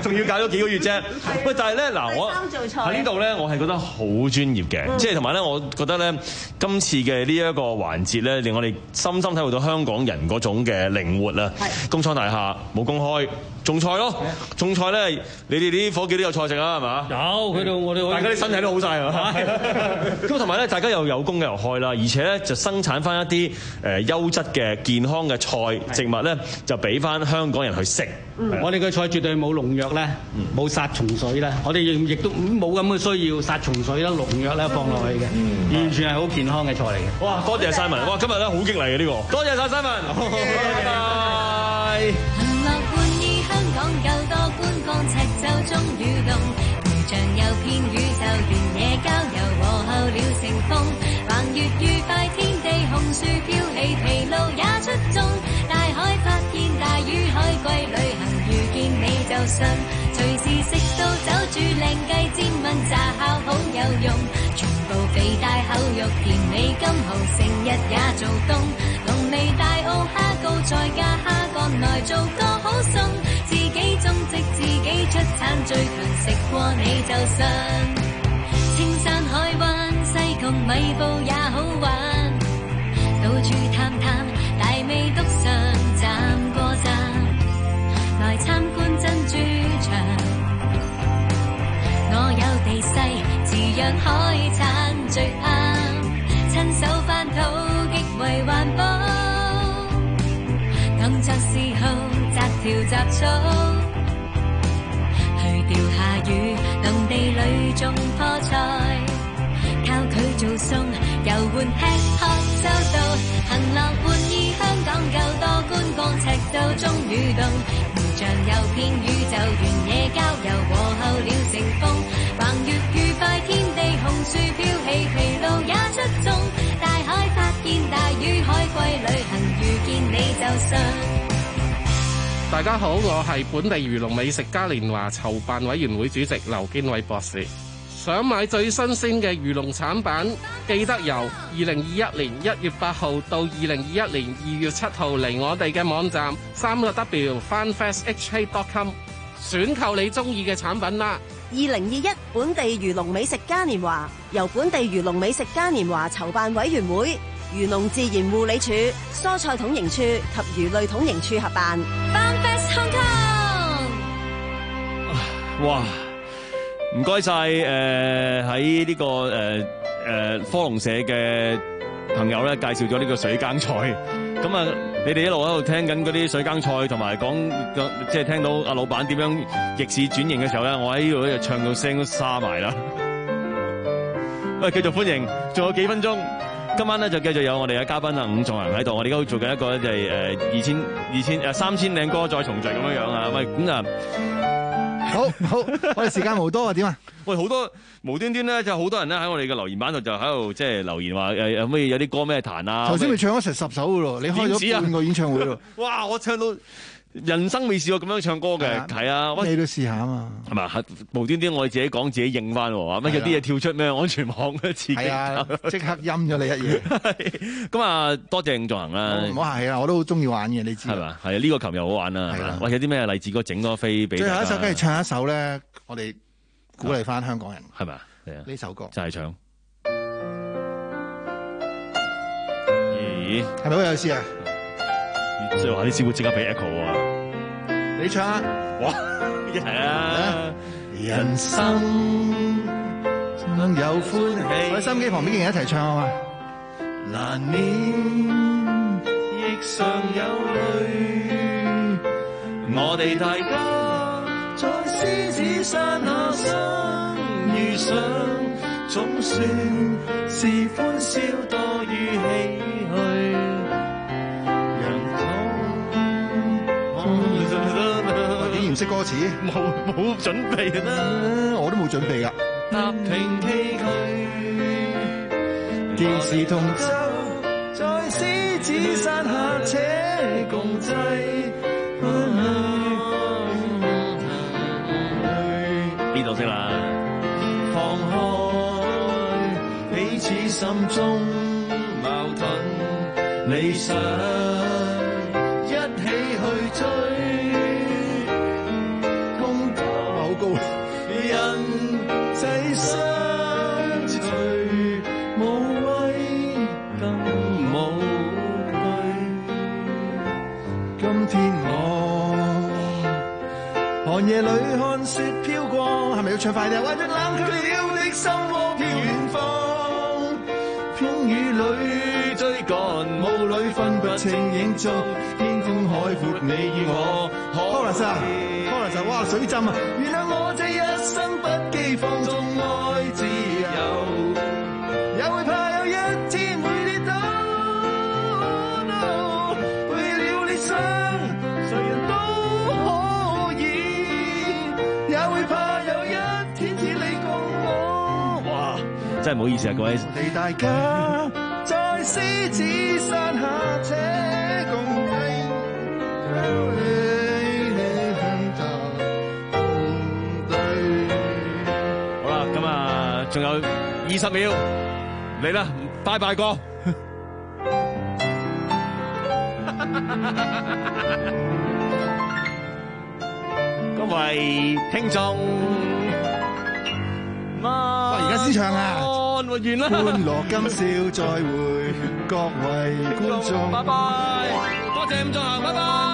幾個月啫。喂，但係咧嗱，我喺呢度咧，我係覺得好專業嘅，即係同埋咧，我覺得咧，今次嘅呢一個環節咧，令我哋深深體會到香港人嗰種嘅靈活啊！工廠大廈冇公開。種菜咯，種菜咧，你哋啲伙計都有菜食啊，係嘛？ 有，佢哋我哋大家啲身體都好晒啊！咁同埋咧，大家又有工又開啦，而且咧就生產翻一啲誒優質嘅健康嘅菜植物咧，就俾翻香港人去食。 我哋嘅菜絕對冇農藥咧，冇殺蟲水咧，我哋亦亦都冇咁嘅需要殺蟲水啦、農藥咧放落去嘅，完全係好健康嘅菜嚟嘅。 哇！多謝 Simon， 哇！今日咧好激勵嘅呢個，多謝晒 Simon， 拜拜。 港夠多觀光赤洲中雨動，如像有片宇宙原野郊遊和候鳥成風，橫越愉快天地紅樹飄起，疲勞也出眾，大海發現大魚海龜旅行，遇見你就信，隨時食到走住靚雞煎炆炸烤好有用，全部肥大厚肉甜美金蠔成日也做冬，濃味大澳蝦膏再加蝦乾來做個好餸，自己種植自己出產最強，食過你就信。青山海灣西貢米埔也好玩，到處探探大美督上站過站，來參觀珍珠場。我有地勢，自養海產最啱，親手翻土極為環保，動作嗜好摘條雜草，去釣下魚，農地裏種棵菜，靠佢做餸，遊玩吃喝周到，行樂玩意香港夠多觀光，赤洲中雨動，如像遊遍宇宙原野郊遊和候鳥成風，橫越愉快天地紅樹飄起，疲勞也出眾，大海發現大魚海龜旅行，遇見你就信。 大家好，我係本地漁農美食嘉年華籌辦委員會主席劉堅偉博士。想買最新鮮嘅漁農產品，記得由二零二一年一月八號到二零二一年二月七號嚟我哋嘅網站三個 W farmfest h k dot com 選購你中意嘅產品啦。 二零二一本地漁農美食嘉年華由本地漁農美食嘉年華籌辦委員會、漁農自然護理署、蔬菜統營處及魚類統營處合辦。 farmfest Hong Kong。 哇！唔該晒，誒喺呢個誒誒、呃、科龍社嘅朋友咧，介紹咗呢個水耕菜。咁啊，你哋一路喺度聽緊嗰啲水耕菜，同埋講即係聽到阿老闆點樣逆市轉型嘅時候咧，我喺呢度咧就唱到聲都沙埋啦。喂，繼續歡迎，仲有幾分鐘，今晚咧就繼續有我哋嘅嘉賓啊，伍仲衡喺度。我哋而家做緊一個咧就係誒二千二千誒三千靚歌再重聚咁樣樣啊。喂，咁啊。 好好，我哋時間無多啊，點啊？ 喂，好多無端端咧，就好多人咧喺我哋嘅留言板度就喺度即係留言話誒有咩有啲歌咩彈啊？ 頭先咪唱咗成十首噶咯，你開咗半個演唱會咯。 哇！我唱到人生未試過咁樣唱歌嘅，係啊， 你都試下啊嘛。係嘛？ 無端端我哋自己講自己應翻喎，話乜有啲嘢跳出咩安全網嘅刺激， 係啊，即刻陰咗你一嘢。 咁啊，多謝伍仲衡啦。 唔好客氣啊，我都好中意玩嘅，你知係嘛？係啊，呢個琴又好玩啦。係啦，喂，有啲咩勵志歌整多飛俾？ 最後一首梗係唱一首咧，我哋鼓勵翻香港人， 係咪啊？係啊， 呢首歌就係唱。咦？ 係咪好有事啊？ 即係話啲師傅即刻俾 echo 啊！ 你唱啊！ 哇！一齊啊！ 人生總有歡喜，喺收音機旁邊嘅人一齊唱啊嘛！難免亦常有淚，我哋大家在獅子山下相遇上，總算是歡笑多於唏噓。唔識歌詞， 冇冇準備啦， 我都冇準備噶。 踏平崎嶇，既是同舟，在獅子山下且共濟。 呢度識啦。 放開彼此心中矛盾理想，一起去追。 高今天我寒夜裏看雪飄過，係咪要唱快啲啊？為着冷卻了的心窩飄遠方，風雨裏追趕，霧裏分不清影蹤，天空海闊你與我。Chorus 啊 Chorus 哇水浸啊！原諒我這一生不羈放縱愛自由，也會怕有一天會跌倒。No， 為了理想，誰人都可以，也會怕有一天只你共我。 哇！真係唔好意思啊，各位。 我哋大家在獅子山下且共睇。 好啦，咁啊，仲有二十秒，嚟啦，拜拜歌。各位聽眾， 哇！而家先唱啊！ 完啦！ 歡樂今宵再會，各位觀眾， 拜拜，多謝伍仲衡，拜拜。